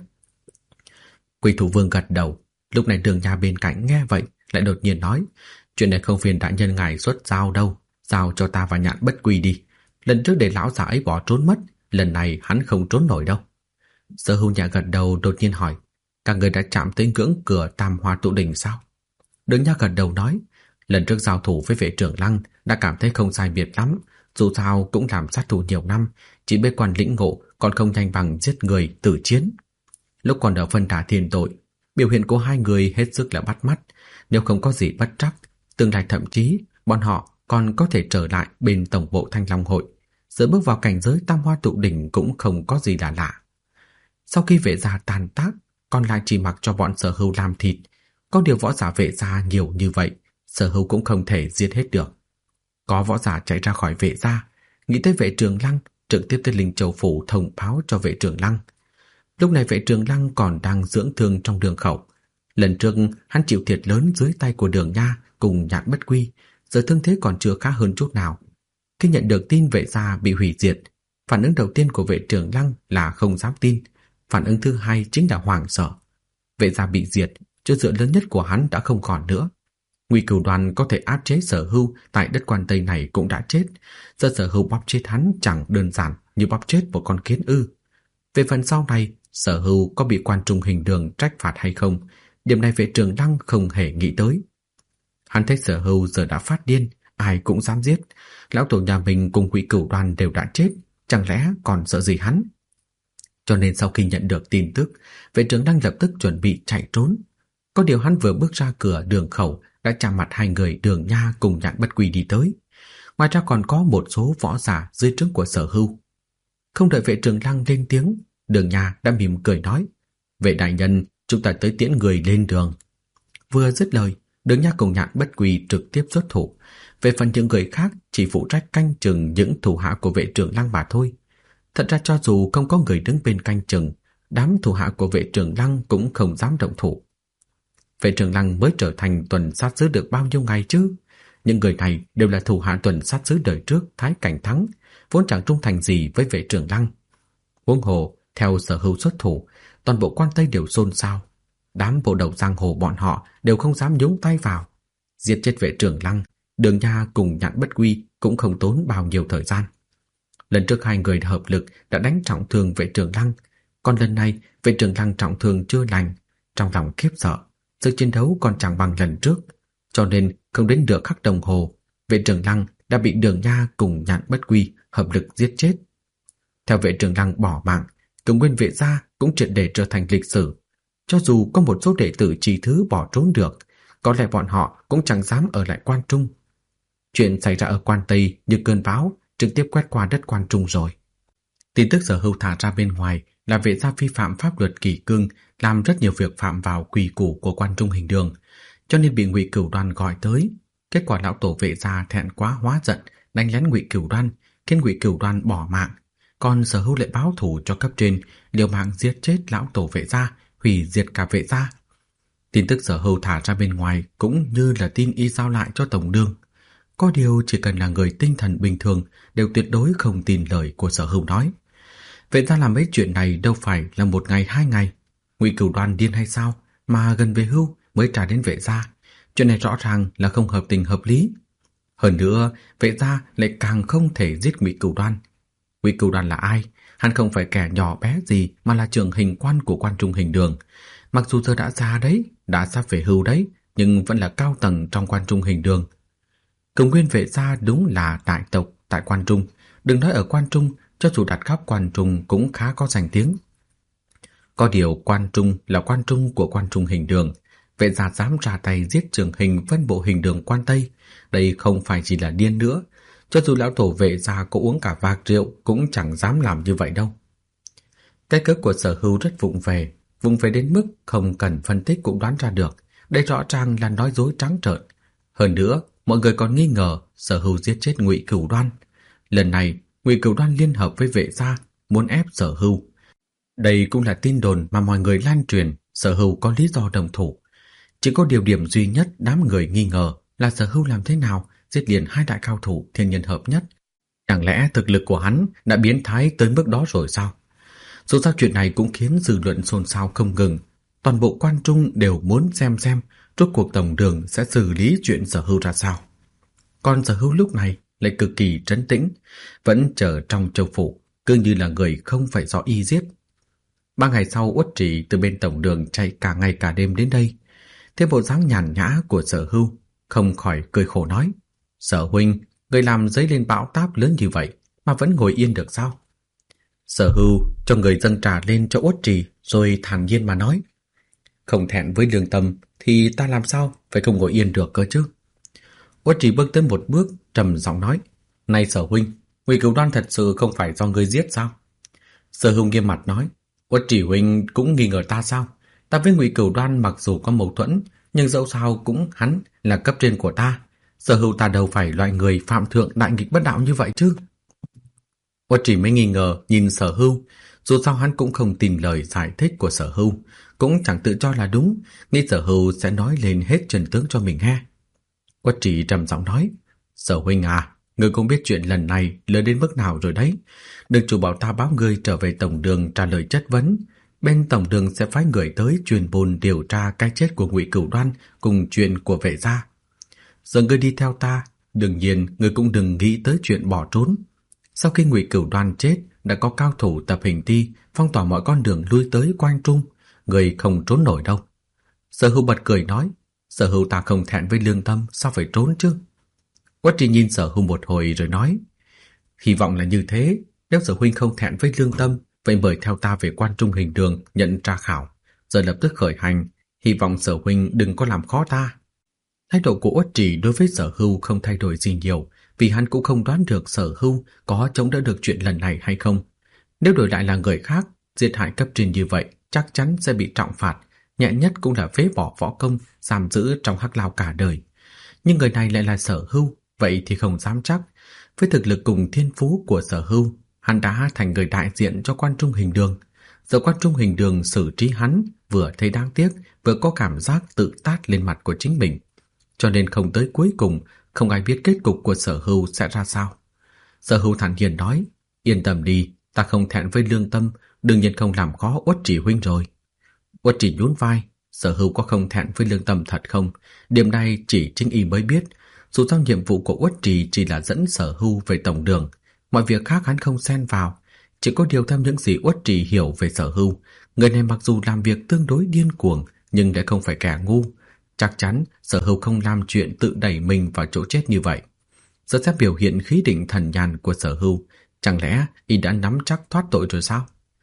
Quỷ Thủ Vương gật đầu. Lúc này Đường Nha bên cạnh nghe vậy lại đột nhiên nói, chuyện này không phiền đại nhân ngài xuất giao đâu, giao cho ta và Nhạn Bất Quy đi. Lần trước để lão già ấy bỏ trốn mất, lần này hắn không trốn nổi đâu. Sở Hưu nhẹ gật đầu, đột nhiên hỏi, các người đã chạm tới ngưỡng cửa Tam Hoa tụ đỉnh sao? Đường Nha gật đầu nói, lần trước giao thủ với vệ trưởng Lăng đã cảm thấy không sai biệt lắm, dù sao cũng làm sát thủ nhiều năm, chỉ bế quan lĩnh ngộ còn không nhanh bằng giết người tử chiến. Lúc còn ở Vân Đà Thiên Tội, biểu hiện của hai người hết sức là bắt mắt, nếu không có gì bất trắc, tương lai thậm chí bọn họ còn có thể trở lại bên tổng bộ Thanh Long hội. Giờ bước vào cảnh giới Tam Hoa tụ đỉnh cũng không có gì là lạ. Sau khi vệ gia tàn tác, còn lại chỉ mặc cho bọn Sở Hưu làm thịt. Có điều võ giả vệ gia nhiều như vậy, Sở Hưu cũng không thể giết hết được. Có võ giả chạy ra khỏi vệ gia, nghĩ tới vệ trường Lăng, trực tiếp tới Linh Châu phủ thông báo cho vệ trường Lăng. Lúc này vệ trường Lăng còn đang dưỡng thương trong đường khẩu. Lần trước hắn chịu thiệt lớn dưới tay của Đường Nha cùng Nhạn Bất Quy, giờ thương thế còn chưa khá hơn chút nào. Khi nhận được tin vệ gia bị hủy diệt, phản ứng đầu tiên của vệ trường Lăng là không dám tin, phản ứng thứ hai chính là hoảng sợ. Vệ gia bị diệt, chỗ dựa lớn nhất của hắn đã không còn nữa. Ngụy Cửu Đoan có thể áp chế Sở Hưu tại đất Quan Tây này cũng đã chết, giờ Sở Hưu bóp chết hắn chẳng đơn giản như bóp chết một con kiến ư. Về phần sau này, Sở Hưu có bị Quan Trung Hình Đường trách phạt hay không, điểm này vệ trường Lăng không hề nghĩ tới. Hắn thấy Sở Hưu giờ đã phát điên, ai cũng dám giết, lão tổ nhà mình cùng Ngụy Cửu Đoan đều đã chết, chẳng lẽ còn sợ gì hắn? Cho nên sau khi nhận được tin tức, vệ trường Lăng lập tức chuẩn bị chạy trốn. Có điều hắn vừa bước ra cửa đường khẩu đã chạm mặt hai người Đường Nha cùng Nhạn Bất Quy đi tới. Ngoài ra còn có một số võ giả dưới trướng của Sở Hưu. Không đợi vệ trường Lăng lên tiếng, Đường Nha đã mỉm cười nói, vệ đại nhân, chúng ta tới tiễn người lên đường. Vừa dứt lời, Đường Nha cùng Nhạn Bất Quy trực tiếp xuất thủ. Về phần những người khác chỉ phụ trách canh chừng những thủ hạ của vệ trường Lăng mà thôi. Thật ra cho dù không có người đứng bên canh chừng, đám thủ hạ của vệ trường Lăng cũng không dám động thủ. Vệ trường Lăng mới trở thành tuần sát sứ được bao nhiêu ngày chứ? Những người này đều là thủ hạ tuần sát sứ đời trước Thái Cảnh Thắng, vốn chẳng trung thành gì với vệ trường Lăng. Huống hồ, theo Sở Hưu xuất thủ, toàn bộ Quan Tây đều xôn xao. Đám bộ đầu giang hồ bọn họ đều không dám nhúng tay vào. Giết chết vệ trường Lăng, Đường Nha cùng Nhạn Bất Quy cũng không tốn bao nhiêu thời gian. Lần trước hai người hợp lực đã đánh trọng thương vệ trường Lăng, còn lần này vệ trường Lăng trọng thương chưa lành, trong lòng khiếp sợ, sức chiến đấu còn chẳng bằng lần trước, cho nên không đến được khắc đồng hồ, vệ trường Lăng đã bị Đường Nha cùng Nhạn Bất Quy hợp lực giết chết. Theo vệ trường Lăng bỏ mạng, Cửu Nguyên vệ gia cũng triệt để trở thành lịch sử. Cho dù có một số đệ tử chỉ thứ bỏ trốn được, có lẽ bọn họ cũng chẳng dám ở lại Quan Trung. Chuyện xảy ra ở Quan Tây như cơn bão, trực tiếp quét qua đất Quan Trung rồi. Tin tức Sở Hưu thả ra bên ngoài là vệ gia vi phạm pháp luật kỷ cương, làm rất nhiều việc phạm vào quy củ của Quan Trung Hình Đường, cho nên bị Ngụy Cửu Đoan gọi tới. Kết quả lão tổ vệ gia thẹn quá hóa giận, đánh lén Ngụy Cửu Đoan, khiến Ngụy Cửu Đoan bỏ mạng. Còn Sở Hưu lại báo thù cho cấp trên, liều mạng giết chết lão tổ vệ gia, hủy diệt cả vệ gia. Tin tức Sở Hưu thả ra bên ngoài cũng như là tin y giao lại cho tổng đương. Có điều chỉ cần là người tinh thần bình thường đều tuyệt đối không tin lời của Sở Hưu nói. Vệ gia làm mấy chuyện này đâu phải là một ngày hai ngày. Ngụy Cửu Đoan điên hay sao mà gần về hưu mới trả đến vệ gia? Chuyện này rõ ràng là không hợp tình hợp lý. Hơn nữa, vệ gia lại càng không thể giết Ngụy Cửu Đoan. Ngụy Cửu Đoan là ai? Hắn không phải kẻ nhỏ bé gì mà là trưởng hình quan của Quan Trung Hình Đường. Mặc dù giờ đã già đấy, đã sắp về hưu đấy, nhưng vẫn là cao tầng trong Quan Trung Hình Đường. Cửu Nguyên vệ gia đúng là đại tộc tại Quan Trung. Đừng nói ở Quan Trung, cho dù đặt khắp Quan Trung cũng khá có danh tiếng. Có điều Quan Trung là Quan Trung của Quan Trung Hình Đường. Vệ gia dám ra tay giết trưởng hình Vân Bộ Hình Đường Quan Tây, đây không phải chỉ là điên nữa. Cho dù lão tổ vệ gia có uống cả vạc rượu cũng chẳng dám làm như vậy đâu. Cái cớ của Sở Hưu rất vụng về, vụng về đến mức không cần phân tích cũng đoán ra được. Đây rõ ràng là nói dối trắng trợn. Hơn nữa, mọi người còn nghi ngờ Sở Hưu giết chết Ngụy Cửu Đoan. Lần này, Ngụy Cửu Đoan liên hợp với vệ gia muốn ép Sở Hưu. Đây cũng là tin đồn mà mọi người lan truyền, Sở Hưu có lý do đồng thủ. Chỉ có điều điểm duy nhất đám người nghi ngờ là Sở Hưu làm thế nào giết liền hai đại cao thủ thiên nhân hợp nhất. Chẳng lẽ thực lực của hắn đã biến thái tới mức đó rồi sao? Dù sao chuyện này cũng khiến dư luận xôn xao không ngừng. Toàn bộ Quan Trung đều muốn xem xem rốt cuộc tổng đường sẽ xử lý chuyện Sở Hưu ra sao. Còn Sở Hưu lúc này lại cực kỳ trấn tĩnh, vẫn chờ trong châu phủ, cứ như là người không phải do y giết. Ba ngày sau, Uất Trì từ bên tổng đường chạy cả ngày cả đêm đến đây. Thế bộ dáng nhàn nhã của Sở Hưu không khỏi cười khổ nói: Sở huynh, người làm dấy lên bão táp lớn như vậy mà vẫn ngồi yên được sao? Sở Hưu cho người dâng trà lên cho Uất Trì, rồi thản nhiên mà nói: Không thẹn với lương tâm thì ta làm sao phải không ngồi yên được cơ chứ? Uất Trì bước tới một bước, trầm giọng nói: Này Sở huynh, Ngụy Cửu Đoan thật sự không phải do ngươi giết sao? Sở Hưu nghiêm mặt nói: Uất Trì huynh cũng nghi ngờ ta sao? Ta với Ngụy Cửu Đoan mặc dù có mâu thuẫn, nhưng dẫu sao cũng hắn là cấp trên của ta. Sở Hưu ta đâu phải loại người phạm thượng đại nghịch bất đạo như vậy chứ? Uất Trì mới nghi ngờ nhìn Sở Hưu, dù sao hắn cũng không tin lời giải thích của Sở Hưu, cũng chẳng tự cho là đúng, nghĩ Sở Hưu sẽ nói lên hết chân tướng cho mình nghe. Uất Trì trầm giọng nói: Sở huynh à, ngươi cũng biết chuyện lần này lớn đến mức nào rồi đấy. Đường chủ bảo ta báo ngươi trở về tổng đường trả lời chất vấn. Bên tổng đường sẽ phái người tới chuyên môn điều tra cái chết của Ngụy Cửu Đoan cùng chuyện của vệ gia. Giờ ngươi đi theo ta, đương nhiên ngươi cũng đừng nghĩ tới chuyện bỏ trốn. Sau khi Ngụy Cửu Đoan chết, đã có cao thủ tập hình ti phong tỏa mọi con đường lui tới Quang Trung, ngươi không trốn nổi đâu. Sở Hưu bật cười nói: Sở Hưu ta không thẹn với lương tâm, sao phải trốn chứ? Uất Trì nhìn Sở Hưu một hồi rồi nói: Hy vọng là như thế. Nếu Sở huynh không thẹn với lương tâm, vậy mời theo ta về Quan Trung Hình Đường nhận tra khảo, rồi lập tức khởi hành. Hy vọng Sở huynh đừng có làm khó ta. Thái độ của Uất Trì đối với Sở Hưu không thay đổi gì nhiều, vì hắn cũng không đoán được Sở Hưu có chống đỡ được chuyện lần này hay không. Nếu đổi lại là người khác, giết hại cấp trên như vậy chắc chắn sẽ bị trọng phạt, nhẹ nhất cũng là phế bỏ võ công, giam giữ trong hắc lao cả đời. Nhưng người này lại là Sở Hưu, vậy thì không dám chắc. Với thực lực cùng thiên phú của Sở Hưu, hắn đã thành người đại diện cho Quan Trung Hình Đường. Giờ Quan Trung Hình Đường xử trí hắn vừa thấy đáng tiếc, vừa có cảm giác tự tát lên mặt của chính mình. Cho nên không tới cuối cùng, không ai biết kết cục của Sở Hưu sẽ ra sao. Sở Hưu thản nhiên nói: Yên tâm đi, ta không thẹn với lương tâm, đương nhiên không làm khó Uất Trì huynh rồi. Uất Trì nhún vai: Sở Hưu có không thẹn với lương tâm thật không? Điểm này chỉ chính y mới biết. Dù sao nhiệm vụ của Uất Trì chỉ là dẫn Sở Hưu về tổng đường, mọi việc khác hắn không xen vào. Chỉ có điều theo những gì Uất Trì hiểu về Sở Hưu, người này mặc dù làm việc tương đối điên cuồng, nhưng lại không phải kẻ ngu. Chắc chắn Sở Hưu không làm chuyện tự đẩy mình vào chỗ chết như vậy. Giờ sẽ biểu hiện khí định thần nhàn của Sở Hưu, chẳng lẽ y đã nắm chắc thoát tội rồi sao?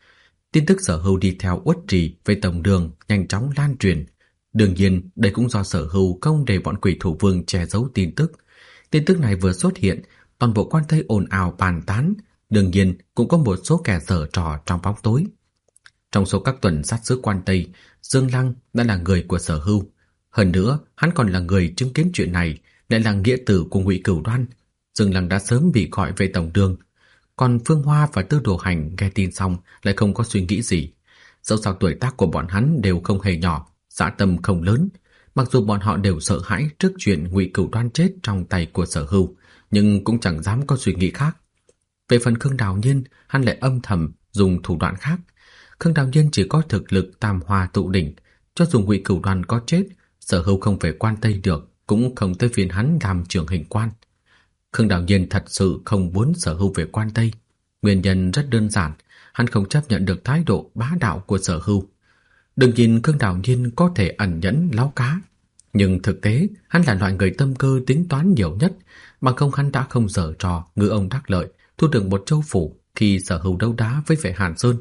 Tin tức Sở Hưu đi theo Uất Trì về tổng đường nhanh chóng lan truyền. Đương nhiên, đây cũng do Sở Hưu không để bọn quỷ thủ vương che giấu tin tức. Tin tức này vừa xuất hiện, toàn bộ quan Tây ồn ào bàn tán. Đương nhiên, cũng có một số kẻ giở trò trong bóng tối. Trong số các tuần sát sứ quan Tây, Dương Lăng đã là người của Sở Hưu. Hơn nữa, hắn còn là người chứng kiến chuyện này, lại là nghĩa tử của Ngụy Cửu Đoan. Dương Lăng đã sớm bị gọi về tổng đường. Còn Phương Hoa và Tư Đồ Hành nghe tin xong lại không có suy nghĩ gì. Dẫu sao tuổi tác của bọn hắn đều không hề nhỏ, dã tâm không lớn. Mặc dù bọn họ đều sợ hãi trước chuyện Ngụy Cửu Đoan chết trong tay của Sở Hưu, nhưng cũng chẳng dám có suy nghĩ khác. Về phần Khương Đào Nhiên, hắn lại âm thầm dùng thủ đoạn khác. Khương Đào Nhiên chỉ có thực lực tam hoa tụ đỉnh, cho dù Ngụy Cửu Đoan có chết, Sở Hưu không về quan Tây được, cũng không tới phiên hắn làm trưởng hình quan. Khương Đào Nhiên thật sự không muốn Sở Hưu về quan Tây. Nguyên nhân rất đơn giản, hắn không chấp nhận được thái độ bá đạo của Sở Hưu. Đừng nhìn Khương Đào Nhiên có thể ẩn nhẫn láo cá, nhưng thực tế hắn là loại người tâm cơ tính toán nhiều nhất, bằng không hắn đã không giở trò ngư ông đắc lợi, thu được một châu phủ khi Sở Hưu đấu đá với vệ Hàn Sơn.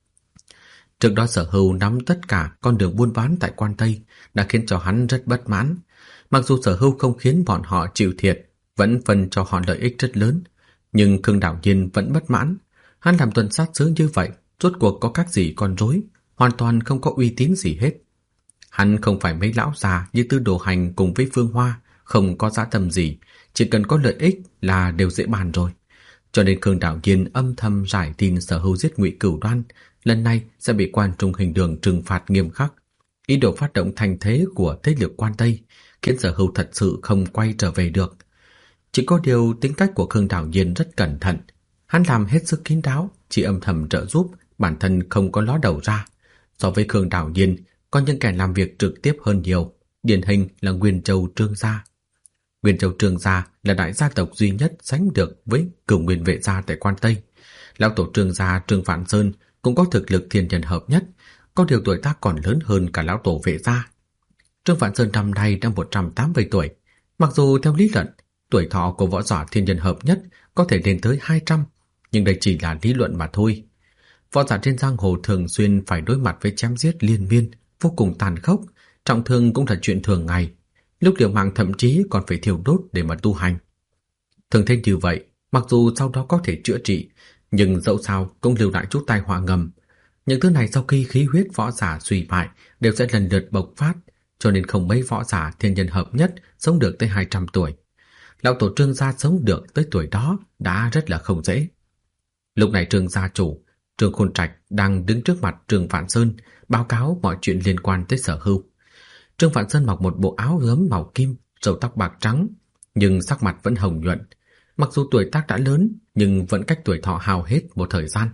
Trước đó Sở Hưu nắm tất cả con đường buôn bán tại quan Tây đã khiến cho hắn rất bất mãn. Mặc dù Sở Hưu không khiến bọn họ chịu thiệt, vẫn phân cho họ lợi ích rất lớn, nhưng Khương Đào Nhiên vẫn bất mãn. Hắn làm tuần sát sứ như vậy, rốt cuộc có các gì con rối, hoàn toàn không có uy tín gì hết. Hắn không phải mấy lão già như Tư Đồ Hành cùng với Phương Hoa, không có dã tâm gì, chỉ cần có lợi ích là đều dễ bàn rồi. Cho nên Khương Đào Nhiên âm thầm rải tin Sở Hưu giết Ngụy Cửu Đoan, lần này sẽ bị Quan Trung Hình Đường trừng phạt nghiêm khắc. Ý đồ phát động thành thế của thế lực quan Tây khiến Sở Hưu thật sự không quay trở về được. Chỉ có điều tính cách của Khương Đào Nhiên rất cẩn thận. Hắn làm hết sức kín đáo, chỉ âm thầm trợ giúp, bản thân không có ló đầu ra. So với Khương Đào Nhiên, có những kẻ làm việc trực tiếp hơn nhiều, điển hình là Nguyên Châu Trương gia. Nguyên Châu Trương gia là đại gia tộc duy nhất sánh được với Cửu Nguyên Vệ gia tại quan Tây. Lão tổ Trương gia Trương Vạn Sơn cũng có thực lực thiên nhân hợp nhất, có điều tuổi tác còn lớn hơn cả lão tổ Vệ gia. Trương Vạn Sơn năm nay đã một trăm tám mươi tuổi, mặc dù theo lý luận tuổi thọ của võ giả thiên nhân hợp nhất có thể lên tới hai trăm, nhưng đây chỉ là lý luận mà thôi. Võ giả trên giang hồ thường xuyên phải đối mặt với chém giết liên miên, vô cùng tàn khốc, trọng thương cũng là chuyện thường ngày. Lúc liều mạng thậm chí còn phải thiêu đốt để mà tu hành. Thường thế như vậy, mặc dù sau đó có thể chữa trị, nhưng dẫu sao cũng lưu lại chút tai họa ngầm. Những thứ này sau khi khí huyết võ giả suy bại đều sẽ lần lượt bộc phát, cho nên không mấy võ giả thiên nhân hợp nhất sống được tới hai trăm tuổi. Lão tổ Trương gia sống được tới tuổi đó đã rất là không dễ. Lúc này Trương gia chủ Trương Khôn Trạch đang đứng trước mặt Trương Vạn Sơn báo cáo mọi chuyện liên quan tới Sở Hưu. Trương Vạn Sơn mặc một bộ áo gấm màu kim, râu tóc bạc trắng, nhưng sắc mặt vẫn hồng nhuận. Mặc dù tuổi tác đã lớn, nhưng vẫn cách tuổi thọ hao hết một thời gian.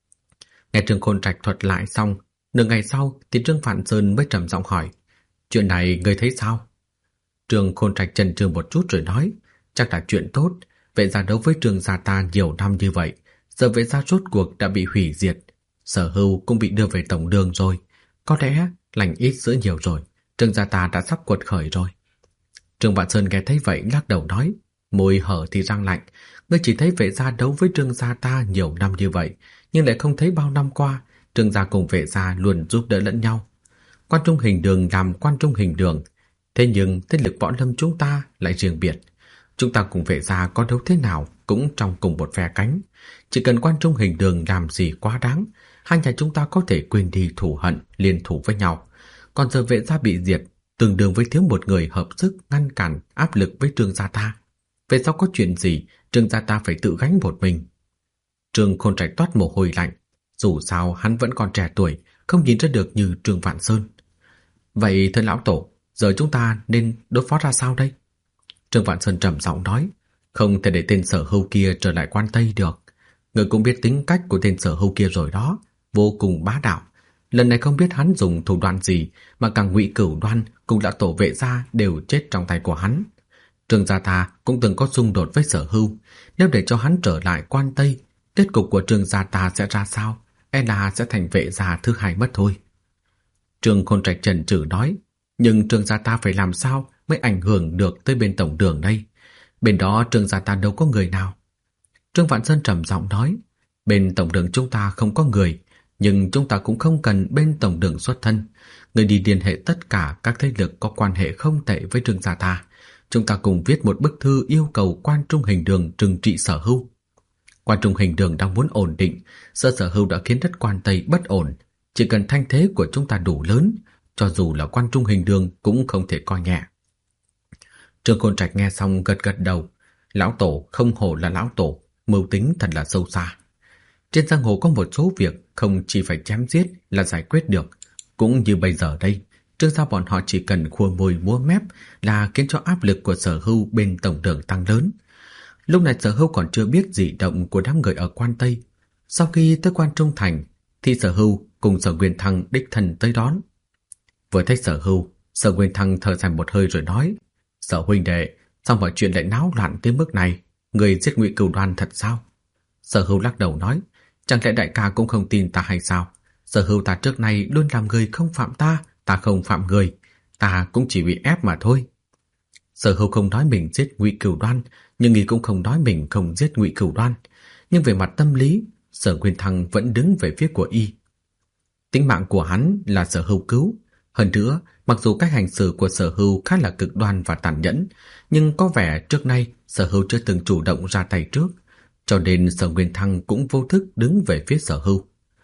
Nghe Trương Khôn Trạch thuật lại xong, nửa ngày sau thì Trương Vạn Sơn mới trầm giọng hỏi: "Chuyện này ngươi thấy sao?" Trương Khôn Trạch chần chừ một chút rồi nói: "Chắc là chuyện tốt. Vệ gia đấu với Trương gia ta nhiều năm như vậy, giờ Vệ gia rốt cuộc đã bị hủy diệt, Sở Hưu cũng bị đưa về tổng đường rồi, có lẽ lành ít dữ nhiều rồi, Trương gia ta đã sắp quật khởi rồi." Trương Vạn Sơn nghe thấy vậy lắc đầu nói, môi hở thì răng lạnh: "Ngươi chỉ thấy Vệ gia đấu với Trương gia ta nhiều năm như vậy, nhưng lại không thấy bao năm qua Trương gia cùng Vệ gia luôn giúp đỡ lẫn nhau. Quan Trung Hình Đường làm Quan Trung Hình Đường, thế nhưng thế lực võ lâm chúng ta lại riêng biệt. Chúng ta cùng Vệ gia có đấu thế nào cũng trong cùng một phe cánh. Chỉ cần Quan Trung Hình Đường làm gì quá đáng, hai nhà chúng ta có thể quên đi thù hận, liên thủ với nhau. Còn giờ Vệ gia bị diệt, tương đương với thiếu một người hợp sức ngăn cản áp lực với Trương gia ta. Về sau có chuyện gì, Trương gia ta phải tự gánh một mình." Trương Khôn Trạch toát mồ hôi lạnh. Dù sao hắn vẫn còn trẻ tuổi, không nhìn ra được như Trương Vạn Sơn. "Vậy thưa lão tổ, giờ chúng ta nên đối phó ra sao đây?" Trương Vạn Sơn trầm giọng nói: "Không thể để tên Sở Hưu kia trở lại Quan Tây được. Người cũng biết tính cách của tên Sở Hưu kia rồi đó, vô cùng bá đạo. Lần này không biết hắn dùng thủ đoạn gì mà cả Ngụy Cửu Đoan cùng lão tổ Vệ gia đều chết trong tay của hắn. Trương gia ta cũng từng có xung đột với Sở Hưu, nếu để cho hắn trở lại Quan Tây, kết cục của Trương gia ta sẽ ra sao? E là sẽ thành Vệ gia thứ hai mất thôi." Trương Khôn Trạch chần chừ nói: "Nhưng Trương gia ta phải làm sao mới ảnh hưởng được tới bên tổng đường đây? Bên đó Trương gia ta đâu có người nào." Trương Vạn Sơn trầm giọng nói: "Bên tổng đường chúng ta không có người, nhưng chúng ta cũng không cần bên tổng đường xuất thân. Người đi liên hệ tất cả các thế lực có quan hệ không tệ với Trương gia ta. Chúng ta cùng viết một bức thư yêu cầu Quan Trung Hình Đường trừng trị Sở Hưu. Quan Trung Hình Đường đang muốn ổn định, sợ Sở Hưu đã khiến đất Quan Tây bất ổn. Chỉ cần thanh thế của chúng ta đủ lớn, cho dù là Quan Trung Hình Đường cũng không thể coi nhẹ." Trương Khôn Trạch nghe xong gật gật đầu. Lão tổ không hổ là lão tổ, mưu tính thật là sâu xa. Trên giang hồ có một số việc không chỉ phải chém giết là giải quyết được. Cũng như bây giờ đây, Trương gia bọn họ chỉ cần khua môi múa mép là khiến cho áp lực của Sở Hưu bên tổng đường tăng lớn. Lúc này Sở Hưu còn chưa biết dị động của đám người ở Quan Tây. Sau khi tới Quan Trung Thành thì Sở Hưu cùng Sở Nguyên Thăng đích thân tới đón. Vừa thấy Sở Hưu, Sở Nguyên Thăng thở dài một hơi rồi nói: "Sở huynh đệ, sao mọi chuyện lại náo loạn tới mức này? Người giết Ngụy Cửu Đoan thật sao?" Sở Hưu lắc đầu nói: "Chẳng lẽ đại ca cũng không tin ta hay sao? Sở Hưu ta trước nay luôn làm người không phạm ta, ta không phạm người, ta cũng chỉ bị ép mà thôi." Sở Hưu không nói mình giết Ngụy Cửu Đoan, nhưng y cũng không nói mình không giết Ngụy Cửu Đoan. Nhưng về mặt tâm lý, Sở Nguyên Thăng vẫn đứng về phía của y. Tính mạng của hắn là Sở Hưu cứu. Hơn nữa, mặc dù cách hành xử của Sở Hưu khá là cực đoan và tàn nhẫn, nhưng có vẻ trước nay Sở Hưu chưa từng chủ động ra tay trước, cho nên Sở Nguyên Thăng cũng vô thức đứng về phía Sở Hưu.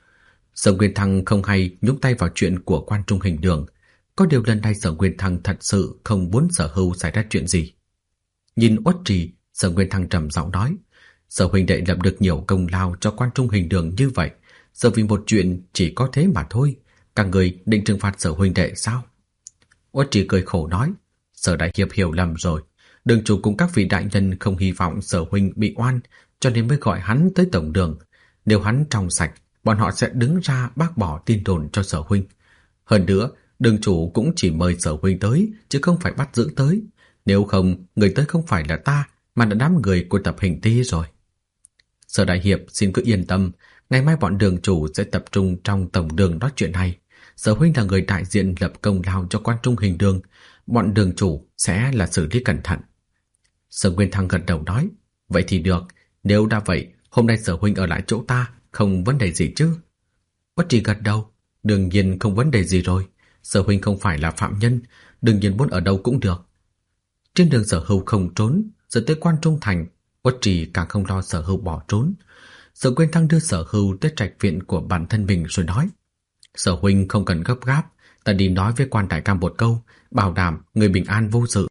Sở Nguyên Thăng không hay nhúng tay vào chuyện của Quan Trung Hình Đường, có điều lần này Sở Nguyên Thăng thật sự không muốn Sở Hưu xảy ra chuyện gì. Nhìn Uất Trì, Sở Nguyên Thăng trầm giọng nói: "Sở huynh đệ lập được nhiều công lao cho Quan Trung Hình Đường như vậy, giờ vì một chuyện chỉ có thế mà thôi, các người định trừng phạt Sở huynh đệ sao?" Uất Trì cười khổ nói: "Sở đại hiệp hiểu lầm rồi, đường chủ cùng các vị đại nhân không hy vọng Sở huynh bị oan, cho nên mới gọi hắn tới tổng đường. Nếu hắn trong sạch, bọn họ sẽ đứng ra bác bỏ tin đồn cho Sở huynh. Hơn nữa, đường chủ cũng chỉ mời Sở huynh tới chứ không phải bắt giữ tới. Nếu không, người tới không phải là ta mà là đám người của Tập Hình Ti rồi." Sở đại hiệp xin cứ yên tâm, ngày mai bọn đường chủ sẽ tập trung trong tổng đường nói chuyện này. Sở huynh là người đại diện lập công lao cho quan trung hình đường, bọn đường chủ sẽ là xử lý cẩn thận. Sở Nguyên Thăng gật đầu nói, vậy thì được, nếu đã vậy, hôm nay Sở huynh ở lại chỗ ta, không vấn đề gì chứ? Quách Trì gật đầu, đương nhiên không vấn đề gì rồi, Sở huynh không phải là phạm nhân, đương nhiên muốn ở đâu cũng được. Trên đường Sở Hưu không trốn, giờ tới quan trung thành, Quách Trì càng không lo Sở Hưu bỏ trốn. Sở Nguyên Thăng đưa Sở Hưu tới trạch viện của bản thân mình rồi nói, Sở huynh không cần gấp gáp, ta đi nói với quan đại ca một câu, bảo đảm người bình an vô sự.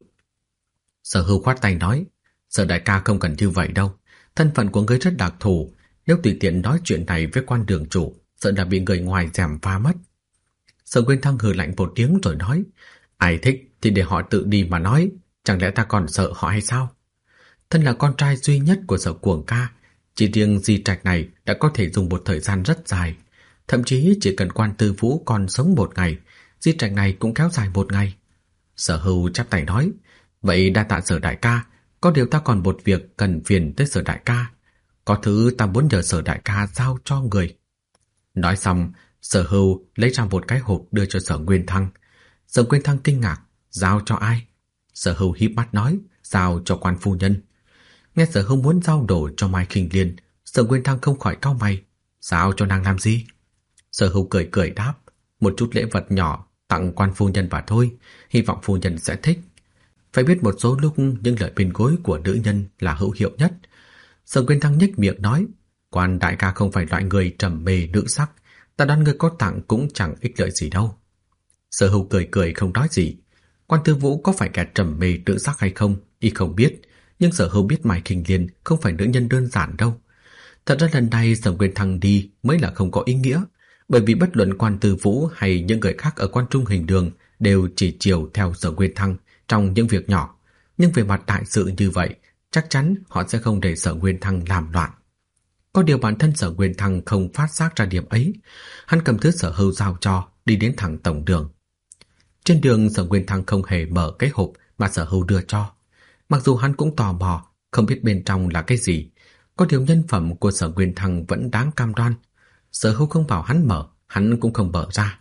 Sở Hưu khoát tay nói, Sở đại ca không cần như vậy đâu, thân phận của ngươi rất đặc thù, nếu tùy tiện nói chuyện này với quan đường chủ, sợ là bị người ngoài gièm pha mất. Sở Nguyên Thăng hừ lạnh một tiếng rồi nói, ai thích thì để họ tự đi mà nói, chẳng lẽ ta còn sợ họ hay sao? Thân là con trai duy nhất của Sở Cuồng ca, chỉ riêng di trạch này đã có thể dùng một thời gian rất dài, thậm chí chỉ cần quan Tư Vũ còn sống một ngày, di trạch này cũng kéo dài một ngày. Sở Hưu chắp tay nói, vậy đa tạ Sở đại ca, có điều ta còn một việc cần phiền tới Sở đại ca, có thứ ta muốn nhờ Sở đại ca giao cho người. Nói xong, Sở Hưu lấy ra một cái hộp đưa cho Sở Nguyên Thăng. Sở Nguyên Thăng kinh ngạc, giao cho ai? Sở Hưu híp mắt nói, giao cho quan phu nhân. Nghe Sở Hưu muốn giao đồ cho Mai Khinh Liên, Sở Nguyên Thăng không khỏi cau mày, giao cho nàng làm gì? Sở Hưu cười cười đáp, một chút lễ vật nhỏ tặng quan phu nhân và thôi, hy vọng phu nhân sẽ thích. Phải biết một số lúc những lời bên gối của nữ nhân là hữu hiệu nhất. Sở Nguyên Thăng nhếch miệng nói, quan đại ca không phải loại người trầm mê nữ sắc, ta đoán người có tặng cũng chẳng ích lợi gì đâu. Sở Hưu cười cười không nói gì. Quan Tư Vũ có phải kẻ trầm mê nữ sắc hay không, y không biết, nhưng Sở Hưu biết Mai Khinh Liên không phải nữ nhân đơn giản đâu. Thật ra lần này Sở Nguyên Thăng đi mới là không có ý nghĩa, bởi vì bất luận Quan Tư Vũ hay những người khác ở quan trung hình đường đều chỉ chiều theo Sở Nguyên Thăng trong những việc nhỏ, nhưng về mặt đại sự như vậy, chắc chắn họ sẽ không để Sở Nguyên Thăng làm loạn. Có điều bản thân Sở Nguyên Thăng không phát giác ra điểm ấy, hắn cầm thứ Sở Hưu giao cho, đi đến thẳng tổng đường. Trên đường Sở Nguyên Thăng không hề mở cái hộp mà Sở Hưu đưa cho, mặc dù hắn cũng tò mò, không biết bên trong là cái gì. Có điều nhân phẩm của Sở Nguyên Thăng vẫn đáng cam đoan, Sở Hưu không bảo hắn mở, hắn cũng không mở ra.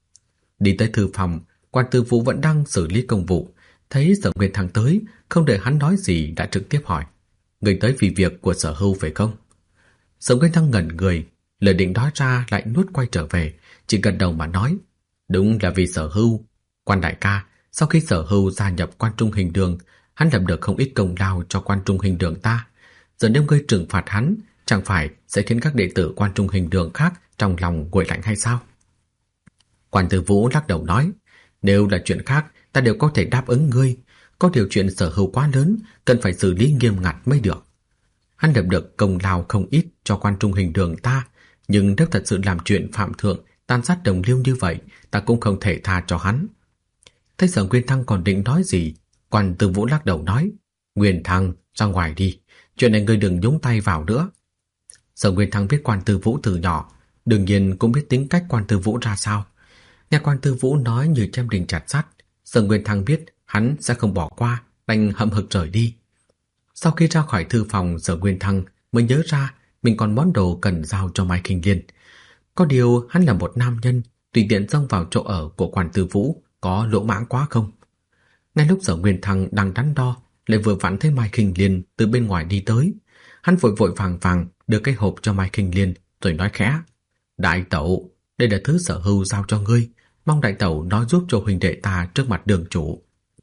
Đi tới thư phòng, Quan Tư Vũ vẫn đang xử lý công vụ, thấy Sở Nguyên Thăng tới, không đợi hắn nói gì đã trực tiếp hỏi, người tới vì việc của Sở Hưu phải không? Sở Nguyên Thăng ngẩn người, lời định nói ra lại nuốt quay trở về, chỉ gật đầu mà nói, đúng là vì Sở Hưu. Quan đại ca, sau khi Sở Hưu gia nhập quan trung hình đường, hắn lập được không ít công lao cho quan trung hình đường ta. Giờ nếu ngươi trừng phạt hắn, chẳng phải sẽ khiến các đệ tử quan trung hình đường khác trong lòng nguội lạnh hay sao? Quan Tư Vũ lắc đầu nói, nếu là chuyện khác ta đều có thể đáp ứng ngươi, có điều chuyện Sở Hưu quá lớn, cần phải xử lý nghiêm ngặt mới được. Hắn lập được công lao không ít cho quan trung hình đường ta, nhưng nếu thật sự làm chuyện phạm thượng, tàn sát đồng liêu như vậy, ta cũng không thể tha cho hắn. Thấy Sở Nguyên Thăng còn định nói gì, Quan Tư Vũ lắc đầu nói, Nguyên Thăng, ra ngoài đi, chuyện này ngươi đừng nhúng tay vào nữa. Sở Nguyên Thăng biết Quan Tư Vũ từ nhỏ, đương nhiên cũng biết tính cách Quan Tư Vũ ra sao. Nghe Quan Tư Vũ nói như chém đinh chặt sắt, Sở Nguyên Thăng biết hắn sẽ không bỏ qua, đành hậm hực rời đi. Sau khi ra khỏi thư phòng, Sở Nguyên Thăng mới nhớ ra mình còn món đồ cần giao cho Mai Khinh Liên. Có điều hắn là một nam nhân, tùy tiện xông vào chỗ ở của Quan Tư Vũ có lỗ mãng quá không? Ngay lúc Sở Nguyên Thăng đang đắn đo, lại vừa vặn thấy Mai Khinh Liên từ bên ngoài đi tới. Hắn vội vội vàng vàng đưa cái hộp cho Mai Khinh Liên rồi nói khẽ, đại tẩu, đây là thứ Sở Hưu giao cho ngươi, mong đại tẩu nói giúp cho huynh đệ ta trước mặt đường chủ.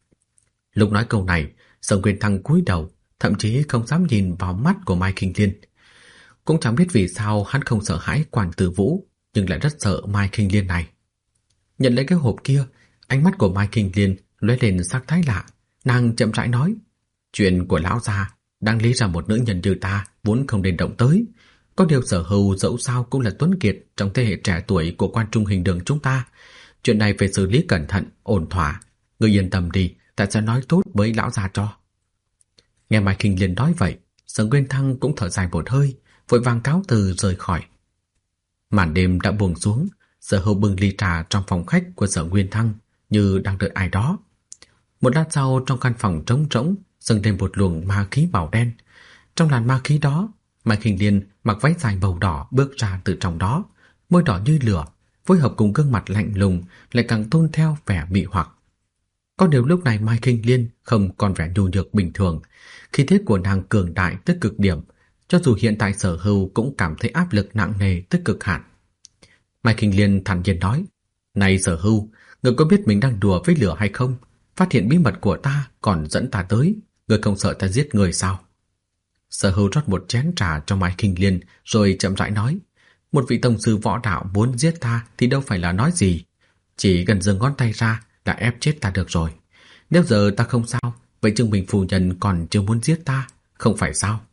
Lúc nói câu này, Sở Nguyên Thăng cúi đầu, thậm chí không dám nhìn vào mắt của Mai Khinh Liên. Cũng chẳng biết vì sao hắn không sợ hãi Quan Tư Vũ, nhưng lại rất sợ Mai Khinh Liên này. Nhận lấy cái hộp kia, ánh mắt của Mai Khinh Liên lóe lên sắc thái lạ, nàng chậm rãi nói, chuyện của lão già, đáng lý ra một nữ nhân như ta vốn không nên động tới. Có điều Sở Hưu dẫu sao cũng là tuấn kiệt trong thế hệ trẻ tuổi của quan trung hình đường chúng ta. Chuyện này phải xử lý cẩn thận, ổn thỏa. Ngươi yên tâm đi, ta sẽ nói tốt với lão già cho. Nghe Mai Khinh Liên nói vậy, Sở Nguyên Thăng cũng thở dài một hơi, vội vàng cáo từ rời khỏi. Màn đêm đã buông xuống, Sở Hưu bưng ly trà trong phòng khách của Sở Nguyên Thăng như đang đợi ai đó. Một lát sau, trong căn phòng trống rỗng dâng lên một luồng ma khí màu đen. Trong làn ma khí đó, Mai Khinh Liên mặc váy dài màu đỏ bước ra từ trong đó, môi đỏ như lửa, phối hợp cùng gương mặt lạnh lùng lại càng tôn theo vẻ mị hoặc. Có điều lúc này Mai Khinh Liên không còn vẻ nhu nhược bình thường, khí thế của nàng cường đại tới cực điểm, cho dù hiện tại Sở Hưu cũng cảm thấy áp lực nặng nề tới cực hạn. Mai Khinh Liên thản nhiên nói: "Này Sở Hưu, ngươi có biết mình đang đùa với lửa hay không? Phát hiện bí mật của ta còn dẫn ta tới, ngươi không sợ ta giết người sao?" Sở Hưu rót một chén trà cho Mai Khinh Liên rồi chậm rãi nói: "Một vị tông sư võ đạo muốn giết ta thì đâu phải là nói gì, chỉ cần giơ ngón tay ra đã ép chết ta được rồi. Nếu giờ ta không sao, vậy Trương Bình phu nhân còn chưa muốn giết ta, không phải sao?"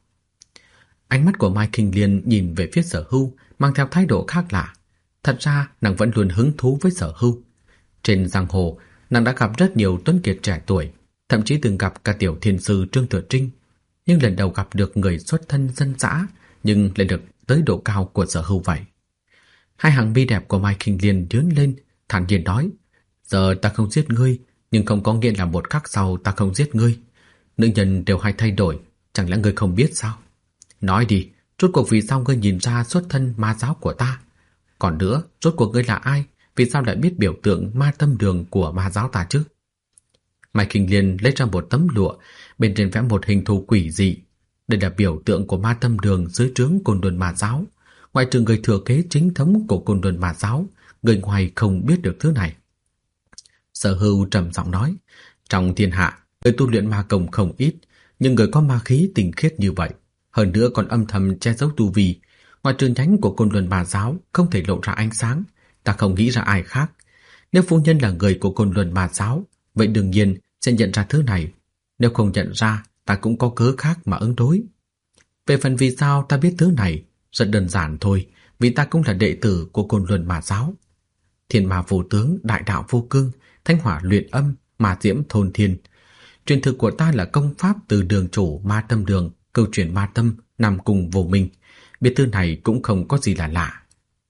Ánh mắt của Mai Khinh Liên nhìn về phía Sở Hưu mang theo thái độ khác lạ. Thật ra nàng vẫn luôn hứng thú với Sở Hưu. Trên giang hồ, nàng đã gặp rất nhiều tuấn kiệt trẻ tuổi, thậm chí từng gặp cả tiểu thiên sư Trương Thừa Trinh, nhưng lần đầu gặp được người xuất thân dân dã nhưng lại được tới độ cao của Sở Hưu vậy. Hai hàng mi đẹp của Mai Khinh Liên nhướng lên, thản nhiên nói: "Giờ ta không giết ngươi, nhưng không có nghĩa là một khắc sau ta không giết ngươi. Nữ nhân đều hay thay đổi, chẳng lẽ ngươi không biết sao? Nói đi, rốt cuộc vì sao ngươi nhìn ra xuất thân ma giáo của ta? Còn nữa, rốt cuộc ngươi là ai? Vì sao lại biết biểu tượng ma tâm đường của ma giáo ta chứ?" Mai Khinh Liên lấy ra một tấm lụa, bên trên vẽ một hình thù quỷ dị. Đây là biểu tượng của ma tâm đường dưới trướng Côn Luân Ma giáo. Ngoại trừ người thừa kế chính thống của Côn Luân Ma giáo, người ngoài không biết được thứ này. Sở Hưu trầm giọng nói: "Trong thiên hạ, người tu luyện ma công không ít, nhưng người có ma khí tinh khiết như vậy, hơn nữa còn âm thầm che giấu tu vi, ngoài trừ nhánh của Côn Luân Ma giáo không thể lộ ra ánh sáng, ta không nghĩ ra ai khác. Nếu phu nhân là người của Côn Luân Ma giáo, vậy đương nhiên sẽ nhận ra thứ này. Nếu không nhận ra, ta cũng có cớ khác mà ứng đối. Về phần vì sao ta biết thứ này, rất đơn giản thôi, vì ta cũng là đệ tử của Côn Luân Ma giáo. Thiên ma vô tướng, đại đạo vô cương, thanh hỏa luyện âm, ma diễm thôn thiên. Truyền thừa của ta là công pháp từ đường chủ ma tâm đường, câu chuyện ma tâm, nằm cùng vô minh. Biết thứ này cũng không có gì là lạ."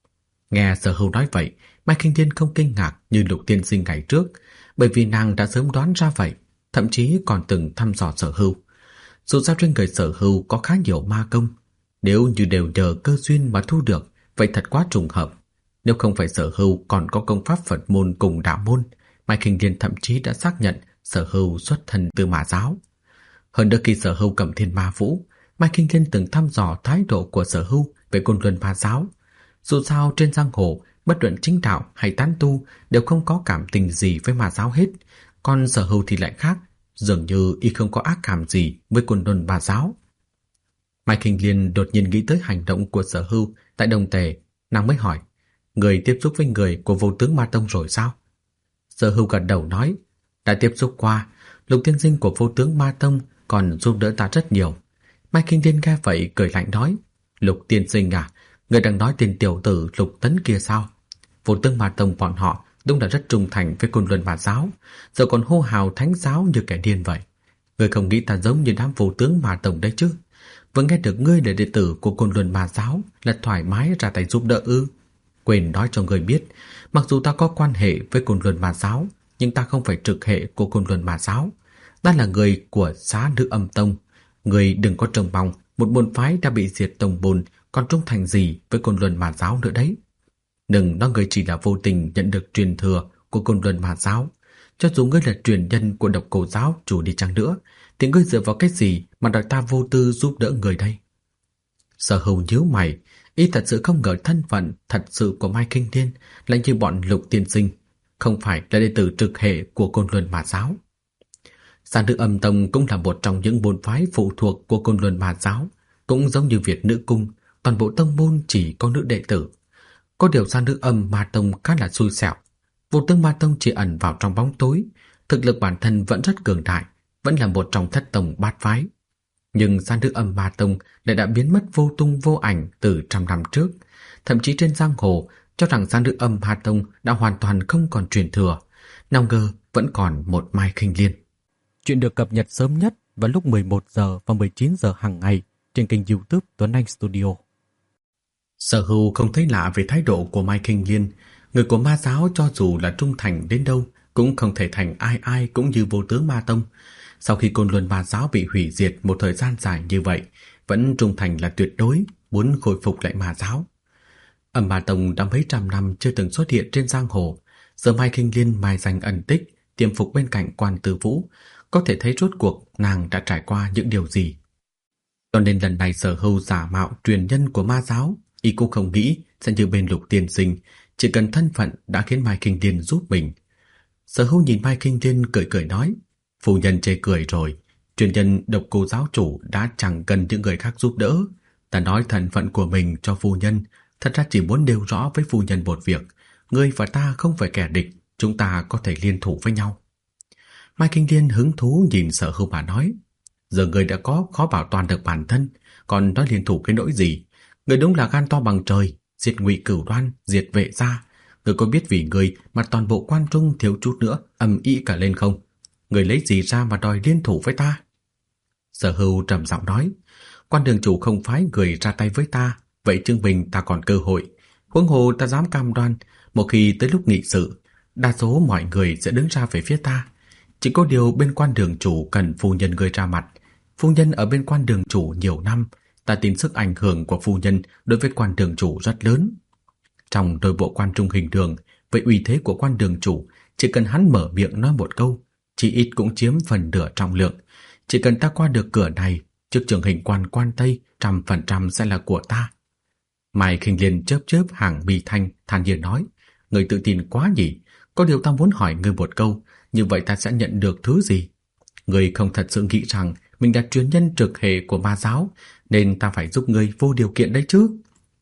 Nghe Sở Hưu nói vậy, Mai Khinh Liên không kinh ngạc như Lục tiên sinh ngày trước, bởi vì nàng đã sớm đoán ra vậy, thậm chí còn từng thăm dò Sở Hưu. Dù sao trên người Sở Hưu có khá nhiều ma công, nếu như đều nhờ cơ duyên mà thu được, vậy thật quá trùng hợp. Nếu không phải Sở Hưu còn có công pháp Phật môn cùng đạo môn, Mai Khinh Liên thậm chí đã xác nhận Sở Hưu xuất thân từ ma giáo. Hơn nữa khi Sở Hưu cầm thiên ma vũ, Mai Khinh Liên từng thăm dò thái độ của Sở Hưu về Côn Luân Ma giáo. Dù sao trên giang hồ, bất luận chính đạo hay tán tu đều không có cảm tình gì với ma giáo hết, còn Sở Hưu thì lại khác, dường như y không có ác cảm gì với Côn Luân Ma giáo. Mai Khinh Liên đột nhiên nghĩ tới hành động của Sở Hưu tại Đông Tề, nàng mới hỏi: "Người tiếp xúc với người của Vô Tướng Ma Tông rồi sao?" Sở Hưu gật đầu nói: "Đã tiếp xúc qua, Lục tiên sinh của Vô Tướng Ma Tông còn giúp đỡ ta rất nhiều." Mai Khinh Liên nghe vậy cười lạnh nói: "Lục tiên sinh à, người đang nói tên tiểu tử Lục Tấn kia sao? Vô Tướng Ma Tông bọn họ đúng là rất trung thành với Côn Luân Ma giáo, giờ còn hô hào thánh giáo như kẻ điên vậy. Người không nghĩ ta giống như đám Vô Tướng Ma Tông đấy chứ? Vừa nghe được ngươi là đệ tử của Côn Luân Ma giáo là thoải mái ra tay giúp đỡ ư? Quên nói cho người biết, mặc dù ta có quan hệ với Côn Luân Ma giáo, nhưng ta không phải trực hệ của Côn Luân Ma giáo. Ta là người của Xá Nữ Âm Tông. Người đừng có trông mong một môn phái đã bị diệt tông môn còn trung thành gì với Côn Luân Ma giáo nữa đấy. Đừng nói người chỉ là vô tình nhận được truyền thừa của Côn Luân Ma giáo. Cho dù ngươi là truyền nhân của Độc Cô giáo chủ đi chăng nữa, thì ngươi dựa vào cái gì mà đòi ta vô tư giúp đỡ người đây?" Sở Hưu nhíu mày, y thật sự không ngờ thân phận thật sự của Mai Khinh Liên lại như bọn Lục tiên sinh, không phải là đệ tử trực hệ của Côn Luân Ma giáo. Xá Nữ Âm Tông cũng là một trong những môn phái phụ thuộc của Côn Luân Ma giáo, cũng giống như Việt Nữ Cung, toàn bộ tông môn chỉ có nữ đệ tử. Có điều Xá Nữ Âm Ma Tông khá là xui xẻo, Vô Tướng Ma Tông chỉ ẩn vào trong bóng tối, thực lực bản thân vẫn rất cường đại, vẫn là một trong thất tông bát phái. Nhưng Xá Nữ Âm Ma Tông lại đã biến mất vô tung vô ảnh từ trăm năm trước, thậm chí trên giang hồ cho rằng Xá Nữ Âm Ma Tông đã hoàn toàn không còn truyền thừa, nào ngờ vẫn còn một Mai Khinh Liên. Chuyện được cập nhật sớm nhất vào lúc mười một giờ và mười chín giờ hàng ngày trên kênh YouTube Tuấn Anh Studio. Sở Hưu không thấy lạ về thái độ của Mai Khinh Liên. Người của ma giáo cho dù là trung thành đến đâu cũng không thể thành ai ai cũng như Vô Tướng Ma Tông. Sau khi Côn Luân Ma giáo bị hủy diệt một thời gian dài như vậy, vẫn trung thành là tuyệt đối, muốn khôi phục lại ma giáo. Âm Ma Tông đã mấy trăm năm chưa từng xuất hiện trên giang hồ, giờ Mai Kinh Liên mai danh ẩn tích, tiềm phục bên cạnh Quan Tư Vũ, có thể thấy rốt cuộc nàng đã trải qua những điều gì. Cho nên lần này Sở Hưu giả mạo truyền nhân của ma giáo, y cũng không nghĩ sẽ như bên Lục tiên sinh, chỉ cần thân phận đã khiến Mai Kinh Liên giúp mình. Sở Hưu nhìn Mai Kinh Liên cười cười nói, phu nhân chê cười rồi, truyền nhân Độc Cô giáo chủ đã chẳng cần những người khác giúp đỡ. Ta nói thân phận của mình cho phu nhân, thật ra chỉ muốn nêu rõ với phu nhân một việc, ngươi và ta không phải kẻ địch, chúng ta có thể liên thủ với nhau. Mai Kinh Liên hứng thú nhìn Sở Hưu mà nói, giờ ngươi đã có khó bảo toàn được bản thân, còn nói liên thủ cái nỗi gì? Ngươi đúng là gan to bằng trời, diệt Ngụy Cửu Đoan, diệt Vệ gia. Ngươi có biết vì ngươi mà toàn bộ Quan Trung thiếu chút nữa ầm ĩ cả lên không? Ngươi lấy gì ra mà đòi liên thủ với ta? Sở Hưu trầm giọng nói, Quan đường chủ không phái người ra tay với ta, vậy chứng minh ta còn cơ hội. Huống hồ ta dám cam đoan, một khi tới lúc nghị sự, đa số mọi người sẽ đứng ra về phía ta. Chỉ có điều bên Quan đường chủ cần phu nhân người ra mặt. Phu nhân ở bên Quan đường chủ nhiều năm, ta tin sức ảnh hưởng của phu nhân đối với Quan đường chủ rất lớn. Trong nội bộ Quan Trung Hình Đường, với uy thế của Quan đường chủ, chỉ cần hắn mở miệng nói một câu, chỉ ít cũng chiếm phần nửa trọng lượng. Chỉ cần ta qua được cửa này, chức trưởng hình quan Quan Tây trăm phần trăm sẽ là của ta. Mai Kinh Liên chớp chớp hàng mi thanh, than nhiên nói, người tự tin quá nhỉ, có điều ta muốn hỏi ngươi một câu, như vậy ta sẽ nhận được thứ gì? Ngươi không thật sự nghĩ rằng mình là truyền nhân trực hệ của ma giáo, nên ta phải giúp ngươi vô điều kiện đấy chứ?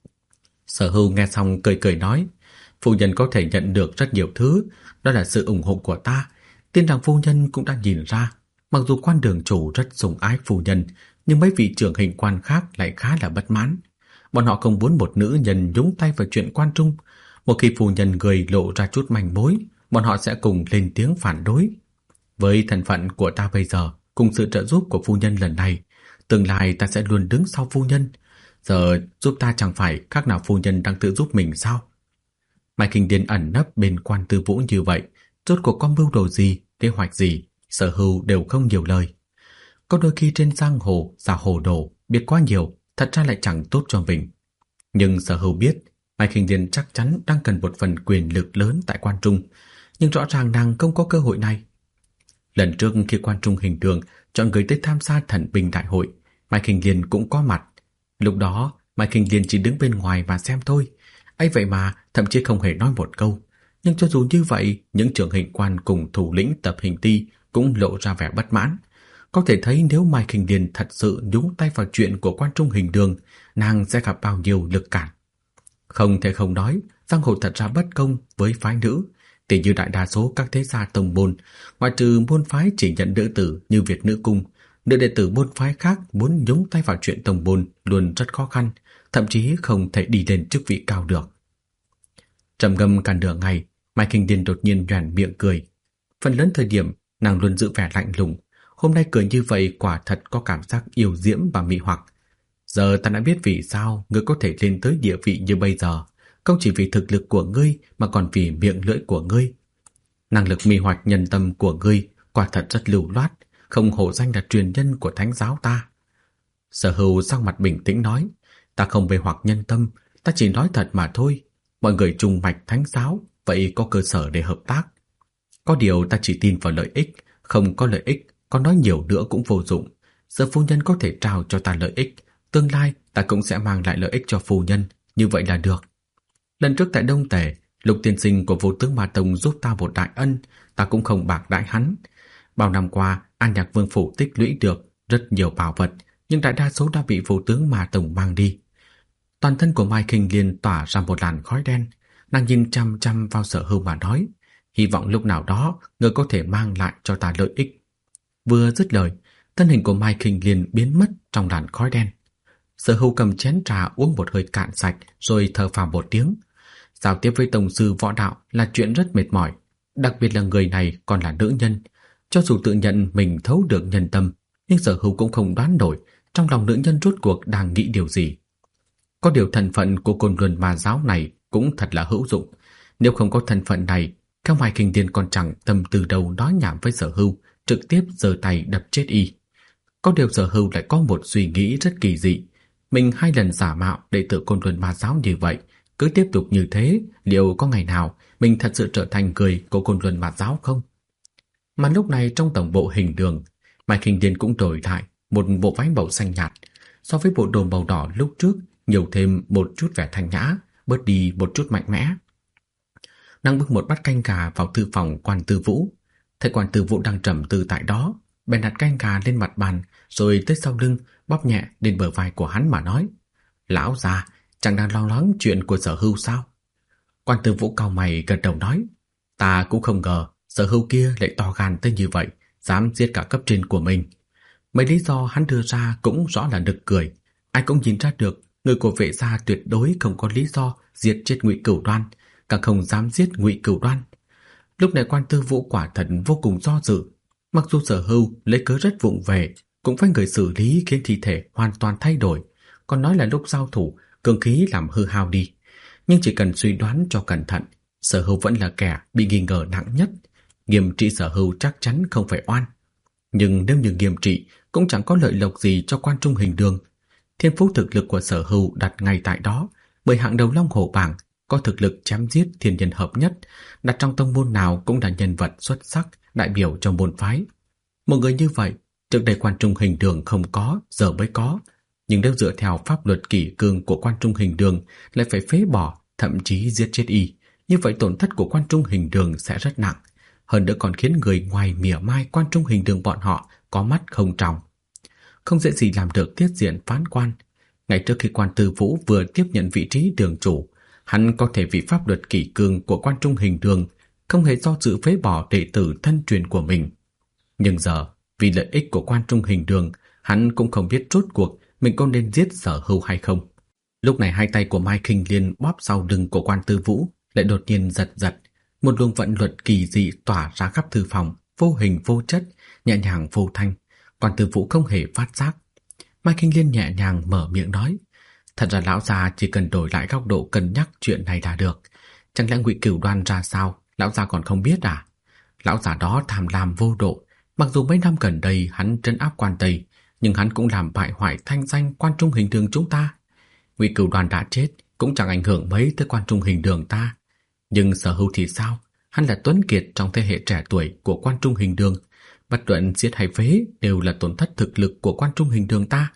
Sở Hưu nghe xong cười cười nói, phu nhân có thể nhận được rất nhiều thứ, đó là sự ủng hộ của ta. Tin rằng phu nhân cũng đã nhìn ra, mặc dù Quan đường chủ rất sủng ái phu nhân, nhưng mấy vị trưởng hình quan khác lại khá là bất mãn. Bọn họ không muốn một nữ nhân nhúng tay vào chuyện Quan Trung. Một khi phu nhân người lộ ra chút manh mối, bọn họ sẽ cùng lên tiếng phản đối. Với thân phận của ta bây giờ, cùng sự trợ giúp của phu nhân lần này, tương lai ta sẽ luôn đứng sau phu nhân. Giờ giúp ta chẳng phải khác nào phu nhân đang tự giúp mình sao? Mai Kinh Liên ẩn nấp bên Quan Tư Vũ như vậy, rốt cuộc có mưu đồ gì, kế hoạch gì, Sở Hưu đều không nhiều lời. Có đôi khi trên giang hồ giả hồ đồ, biết quá nhiều, thật ra lại chẳng tốt cho mình. Nhưng Sở Hưu biết, Mai Kinh Liên chắc chắn đang cần một phần quyền lực lớn tại Quan Trung, nhưng rõ ràng nàng không có cơ hội này. Lần trước khi Quan Trung Hình Đường chọn người tới tham gia thần binh đại hội, Mai Kinh Liên cũng có mặt. Lúc đó, Mai Kinh Liên chỉ đứng bên ngoài mà xem thôi. Ấy vậy mà thậm chí không hề nói một câu. Nhưng cho dù như vậy, những trưởng hình quan cùng thủ lĩnh tập hình ti cũng lộ ra vẻ bất mãn. Có thể thấy nếu Mai Kinh Liên thật sự nhúng tay vào chuyện của Quan Trung Hình Đường, nàng sẽ gặp bao nhiêu lực cản. Không thể không nói, giang hồ thật ra bất công với phái nữ. Tỷ như đại đa số các thế gia tông môn, ngoại trừ môn phái chỉ nhận nữ tử như Việt Nữ Cung, nữ đệ tử môn phái khác muốn nhúng tay vào chuyện tông môn luôn rất khó khăn, thậm chí không thể đi lên chức vị cao được. Trầm ngâm cả nửa ngày, Mai Kinh Liên đột nhiên nhoẻn miệng cười. Phần lớn thời điểm, nàng luôn giữ vẻ lạnh lùng. Hôm nay cười như vậy quả thật có cảm giác yêu diễm và mị hoặc. Giờ ta đã biết vì sao ngươi có thể lên tới địa vị như bây giờ, không chỉ vì thực lực của ngươi mà còn vì miệng lưỡi của ngươi. Năng lực mị hoặc nhân tâm của ngươi quả thật rất lưu loát, không hổ danh là truyền nhân của thánh giáo ta. Sở Hưu sắc mặt bình tĩnh nói, ta không mê hoặc nhân tâm, ta chỉ nói thật mà thôi. Mọi người trùng mạch thánh giáo, vậy có cơ sở để hợp tác. Có điều ta chỉ tin vào lợi ích, không có lợi ích, có nói nhiều nữa cũng vô dụng. Giờ phu nhân có thể trao cho ta lợi ích, tương lai ta cũng sẽ mang lại lợi ích cho phu nhân, như vậy là được. Lần trước tại Đông Tề, Lục tiên sinh của Vô Tướng Ma Tông giúp ta một đại ân, ta cũng không bạc đãi hắn. Bao năm qua, An Nhạc Vương phủ tích lũy được rất nhiều bảo vật, nhưng đại đa số đã bị Vô Tướng Ma Tông mang đi. Toàn thân của Mai Kinh Liên tỏa ra một làn khói đen, nàng nhìn chăm chăm vào Sở Hưu mà nói, hy vọng lúc nào đó ngươi có thể mang lại cho ta lợi ích. Vừa dứt lời, thân hình của Mai Kinh Liên biến mất trong làn khói đen. Sở Hưu cầm chén trà uống một hơi cạn sạch rồi thở phào một tiếng. Giao tiếp với tổng sư võ đạo là chuyện rất mệt mỏi, đặc biệt là người này còn là nữ nhân. Cho dù tự nhận mình thấu được nhân tâm, nhưng Sở Hưu cũng không đoán nổi trong lòng nữ nhân rốt cuộc đang nghĩ điều gì. Có điều thân phận của Côn Luân Ma giáo này cũng thật là hữu dụng. Nếu không có thân phận này, theo Mai Kinh Liên còn chẳng tâm từ đầu nói nhảm với Sở Hưu, trực tiếp giơ tay đập chết y. Có điều Sở Hưu lại có một suy nghĩ rất kỳ dị. Mình hai lần giả mạo đệ tử Côn Luân Ma Giáo như vậy, cứ tiếp tục như thế, liệu có ngày nào mình thật sự trở thành người của Côn Luân Ma Giáo không? Mà lúc này trong tổng bộ Hình Đường, Mai Khinh Điên cũng đổi lại một bộ váy màu xanh nhạt, so với bộ đồ màu đỏ lúc trước nhiều thêm một chút vẻ thanh nhã, bớt đi một chút mạnh mẽ. Đang bưng một bát canh gà vào thư phòng Quan Tư Vũ, thấy Quan Tư Vũ đang trầm tư tại đó, bèn đặt canh gà lên mặt bàn, rồi tới sau lưng bóp nhẹ lên bờ vai của hắn mà nói: "Lão già, chẳng đang lo lắng chuyện của Sở Hưu sao?" Quan Tư Vũ cau mày gật đầu nói: "Ta cũng không ngờ Sở Hưu kia lại to gan tới như vậy, dám giết cả cấp trên của mình. Mấy lý do hắn đưa ra cũng rõ là nực cười, ai cũng nhìn ra được người của Vệ gia tuyệt đối không có lý do giết chết Ngụy Cửu Đoan, càng không dám giết Ngụy Cửu Đoan." Lúc này Quan Tư Vũ quả thật vô cùng do dự. Mặc dù Sở Hưu lấy cớ rất vụng về, cũng phải người xử lý khiến thi thể hoàn toàn thay đổi, còn nói là lúc giao thủ cường khí làm hư hao đi. Nhưng chỉ cần suy đoán cho cẩn thận, Sở Hưu vẫn là kẻ bị nghi ngờ nặng nhất. Nghiêm trị Sở Hưu chắc chắn không phải oan. Nhưng nếu như nghiêm trị cũng chẳng có lợi lộc gì cho Quan Trung Hình Đường. Thiên phú thực lực của Sở Hưu đặt ngay tại đó, bởi hạng đầu Long Hổ bảng có thực lực chém giết thiên nhân hợp nhất, đặt trong tông môn nào cũng là nhân vật xuất sắc, đại biểu trong môn phái. Một người như vậy, trước đây Quan Trung Hình Đường không có, giờ mới có. Nhưng nếu dựa theo pháp luật kỷ cương của Quan Trung Hình Đường lại phải phế bỏ, thậm chí giết chết y, như vậy tổn thất của Quan Trung Hình Đường sẽ rất nặng, hơn nữa còn khiến người ngoài mỉa mai Quan Trung Hình Đường bọn họ có mắt không tròng. Không dễ gì làm được tiết diện phán quan. Ngay trước khi Quan Tư Vũ vừa tiếp nhận vị trí đường chủ, hắn có thể vì pháp luật kỷ cương của Quan Trung Hình Đường không hề do dự phế bỏ đệ tử thân truyền của mình. Nhưng giờ, vì lợi ích của Quan Trung Hình Đường, hắn cũng không biết rốt cuộc mình có nên giết Sở Hưu hay không. Lúc này hai tay của Mai Khinh Liên bóp sau lưng của Quan Tư Vũ lại đột nhiên giật giật, một luồng vận luật kỳ dị tỏa ra khắp thư phòng, vô hình vô chất, nhẹ nhàng vô thanh. Quan Tư Vũ không hề phát giác. Mai Khinh Liên nhẹ nhàng mở miệng nói: "Thật ra lão già chỉ cần đổi lại góc độ cân nhắc chuyện này là được. Chẳng lẽ Ngụy Cửu Đoan ra sao, lão già còn không biết à? Lão già đó tham lam vô độ, mặc dù mấy năm gần đây hắn trấn áp Quan Tây, nhưng hắn cũng làm bại hoại thanh danh Quan Trung Hình Đường chúng ta. Ngụy Cửu Đoan đã chết cũng chẳng ảnh hưởng mấy tới Quan Trung Hình Đường ta. Nhưng Sở Hưu thì sao? Hắn là tuấn kiệt trong thế hệ trẻ tuổi của Quan Trung Hình Đường, bất luận giết hay phế đều là tổn thất thực lực của Quan Trung Hình Đường ta.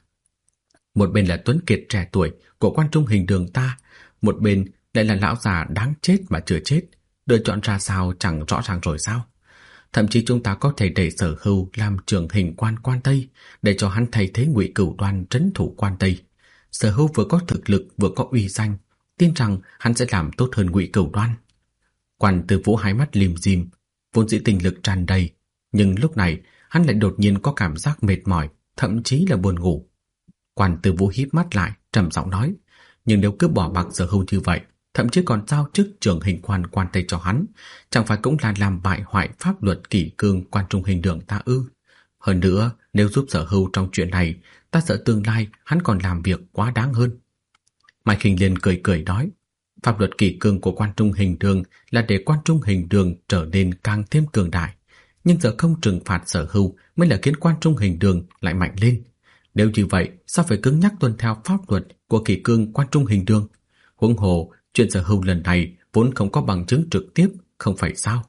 Một bên là tuấn kiệt trẻ tuổi của Quan Trung Hình Đường ta, một bên lại là lão già đáng chết mà chưa chết, lựa chọn ra sao chẳng rõ ràng rồi sao? Thậm chí chúng ta có thể để Sở Hưu làm trưởng hình quan Quan Tây, để cho hắn thay thế Ngụy Cửu Đoan trấn thủ Quan Tây. Sở Hưu vừa có thực lực vừa có uy danh, tin rằng hắn sẽ làm tốt hơn Ngụy Cửu Đoan." Quan Tư Vũ hai mắt lim dim, vốn dĩ tinh lực tràn đầy, nhưng lúc này hắn lại đột nhiên có cảm giác mệt mỏi, thậm chí là buồn ngủ. Quan Tư Vũ híp mắt lại, trầm giọng nói: "Nhưng nếu cứ bỏ mặc Sở Hưu như vậy, thậm chí còn giao chức trưởng hình quan Quan Tây cho hắn, chẳng phải cũng là làm bại hoại pháp luật kỷ cương Quan Trung Hình Đường ta ư? Hơn nữa, nếu giúp Sở Hưu trong chuyện này, ta sợ tương lai hắn còn làm việc quá đáng hơn." Mai Khinh Liên cười cười nói: "Pháp luật kỷ cương của Quan Trung Hình Đường là để Quan Trung Hình Đường trở nên càng thêm cường đại, nhưng giờ không trừng phạt Sở Hưu mới là khiến Quan Trung Hình Đường lại mạnh lên. Nếu như vậy, sao phải cứng nhắc tuân theo pháp luật của kỷ cương Quan Trung Hình Đường? Huống hồ, chuyện Sở Hưu lần này vốn không có bằng chứng trực tiếp, không phải sao?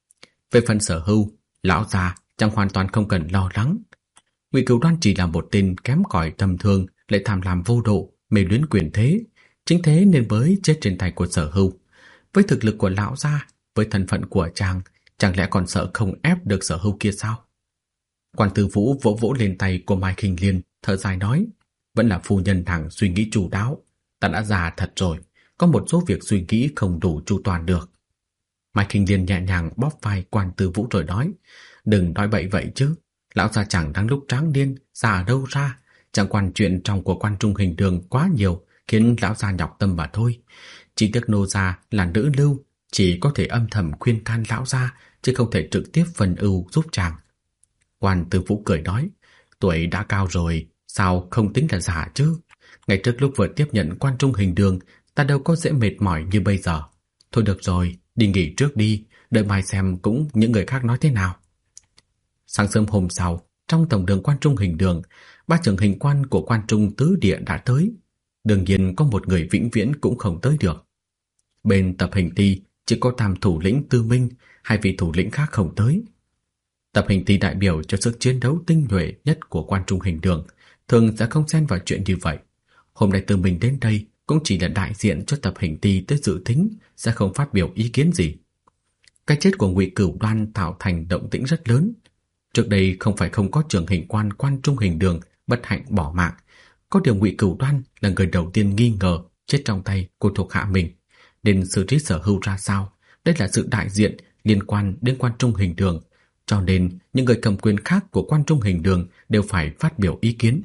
Về phần Sở Hưu, lão già chẳng hoàn toàn không cần lo lắng. Ngụy Cửu Đoan chỉ là một tên kém cỏi tầm thường, lại tham lam vô độ, mê luyến quyền thế, chính thế nên mới chết trên tay của Sở Hưu. Với thực lực của lão gia, với thân phận của chàng, chẳng lẽ còn sợ không ép được Sở Hưu kia sao?" Quan Tư Vũ vỗ vỗ lên tay của Mai Khinh Liên, thở dài nói: "Vẫn là phu nhân nàng suy nghĩ chu đáo, ta đã già thật rồi, có một số việc suy nghĩ không đủ chu toàn được." Mai Khinh Liên nhẹ nhàng bóp vai Quan Tư Vũ rồi nói: "Đừng nói bậy vậy chứ, lão gia chẳng đang lúc tráng niên, già ở đâu ra, chẳng quan chuyện trong của Quan Trung Hình Đường quá nhiều, khiến lão gia nhọc tâm mà thôi. Chỉ tiếc nô gia là nữ lưu, chỉ có thể âm thầm khuyên can lão gia, chứ không thể trực tiếp phân ưu giúp chàng." Quan Tư Vũ cười nói: "Tuổi đã cao rồi, sao không tính là già chứ? Ngày trước lúc vừa tiếp nhận Quan Trung Hình Đường, ta đâu có dễ mệt mỏi như bây giờ. Thôi được rồi, đi nghỉ trước đi, đợi mai xem cũng những người khác nói thế nào." Sáng sớm hôm sau, trong tổng đường Quan Trung Hình Đường, ba trưởng hình quan của Quan Trung Tứ Địa đã tới. Đương nhiên có một người vĩnh viễn cũng không tới được. Bên Tập Hình Ti chỉ có tam thủ lĩnh Tư Minh, hai vị thủ lĩnh khác không tới. Tập Hình Ti đại biểu cho sức chiến đấu tinh nhuệ nhất của Quan Trung Hình Đường, thường sẽ không xen vào chuyện như vậy. Hôm nay Tư Minh đến đây cũng chỉ là đại diện cho Tập Hình Ti tới dự thính, sẽ không phát biểu ý kiến gì. Cái chết của Ngụy Cửu Đoan tạo thành động tĩnh rất lớn. Trước đây không phải không có trưởng hình quan Quan Trung Hình Đường bất hạnh bỏ mạng, có điều Ngụy Cửu Đoan là người đầu tiên nghi ngờ chết trong tay của thuộc hạ mình, nên xử trí Sở Hưu ra sao, đây là sự đại diện liên quan đến Quan Trung Hình Đường, cho nên những người cầm quyền khác của Quan Trung Hình Đường đều phải phát biểu ý kiến.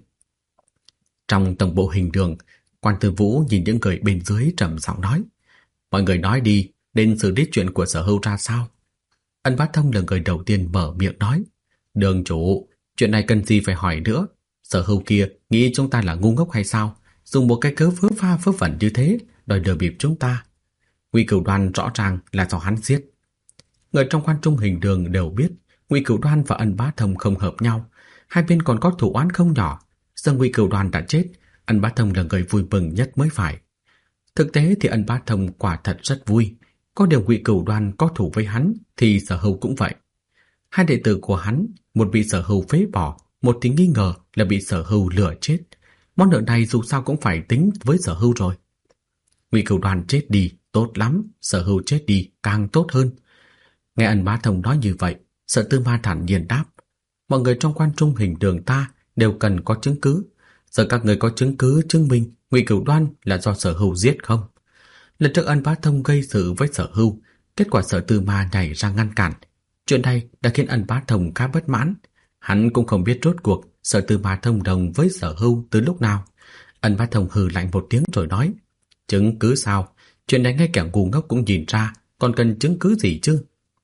Trong tổng bộ Hình Đường, Quan Tư Vũ nhìn những người bên dưới trầm giọng nói: mọi người nói đi, nên xử lý chuyện của Sở Hưu ra sao? Ân Bá Thông là người đầu tiên mở miệng nói: đường chủ, chuyện này cần gì phải hỏi nữa. Sở Hưu kia nghĩ chúng ta là ngu ngốc hay sao, dùng một cái cớ vớ pha vớ vẩn như thế đòi lừa bịp chúng ta. Ngụy Cửu Đoan rõ ràng là do hắn giết. Người trong Quan Trung Hình Đường đều biết Ngụy Cửu Đoan và Ân Bá Thông không hợp nhau, hai bên còn có thù oán không nhỏ. Giờ Ngụy Cửu Đoan đã chết, Ân Bá Thông là người vui mừng nhất mới phải. Thực tế thì Ân Bá Thông quả thật rất vui, có điều Ngụy Cửu Đoan có thù với hắn thì Sở Hưu cũng vậy. Hai đệ tử của hắn, một bị Sở Hưu phế bỏ, một thì nghi ngờ là bị Sở Hưu lừa chết. Món nợ này dù sao cũng phải tính với Sở Hưu rồi. Ngụy Cửu Đoan chết đi tốt lắm, Sở Hưu chết đi càng tốt hơn. Nghe Ân Bá Thông nói như vậy, Sở Tư Ma thản nhiên đáp: mọi người trong Quan Trung Hình Đường ta đều cần có chứng cứ. Giờ các người có chứng cứ chứng minh Ngụy Cửu Đoan là do Sở Hưu giết không? Lần trước Ân Bá Thông gây sự với Sở Hưu, kết quả Sở Tư Ma nhảy ra ngăn cản. Chuyện này đã khiến Ân Bá Thông khá bất mãn. Hắn cũng không biết rốt cuộc Sở Tư Ma thông đồng với Sở Hưu từ lúc nào. Ân Bá Thông hừ lạnh một tiếng rồi nói: chứng cứ sao? Chuyện này ngay kẻ ngu ngốc cũng nhìn ra, còn cần chứng cứ gì chứ?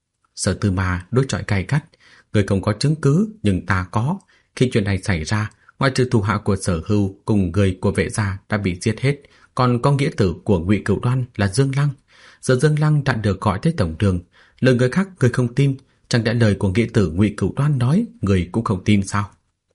Sở Tư Ma đối chọi gay gắt: người không có chứng cứ nhưng ta có. Khi chuyện này xảy ra, ngoại trừ thủ hạ của Sở Hưu cùng người của Vệ gia đã bị giết hết, còn có nghĩa tử của Ngụy Cửu Đoan là Dương Lăng. Giờ Dương Lăng đã được gọi tới tổng đường, lời người khác người không tin, chẳng lẽ lời của nghĩa tử Ngụy Cửu Đoan nói người cũng không tin sao?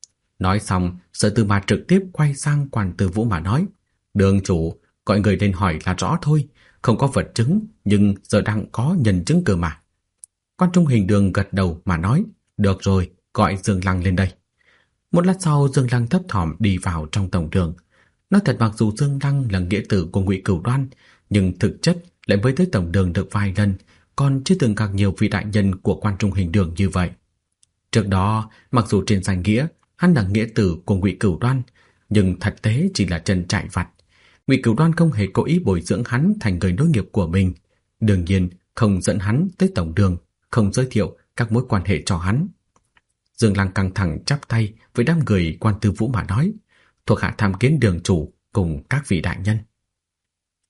Nói xong, Sở Tư Ma trực tiếp quay sang Quan Tư Vũ mà nói: đường chủ, gọi người lên hỏi là rõ thôi, không có vật chứng nhưng giờ đang có nhân chứng cơ mà. Quan Trung Hình Đường gật đầu mà nói: được rồi, gọi Dương Lăng lên đây. Một lát sau, Dương Lăng thấp thỏm đi vào trong tổng đường. Nói thật, mặc dù Dương Lăng là nghĩa tử của Ngụy Cửu Đoan, nhưng thực chất lại mới tới tổng đường được vài lần, còn chưa từng gặp nhiều vị đại nhân của Quan Trung Hình Đường như vậy. Trước đó, mặc dù trên danh nghĩa hắn là nghĩa tử của Ngụy Cửu Đoan, nhưng thật tế chỉ là chân chạy vặt. Ngụy Cửu Đoan không hề cố ý bồi dưỡng hắn thành người nối nghiệp của mình, đương nhiên không dẫn hắn tới tổng đường, không giới thiệu các mối quan hệ cho hắn. Dương Lăng căng thẳng chắp tay với đám người Quan Tư Vũ mà nói: thuộc hạ tham kiến đường chủ cùng các vị đại nhân.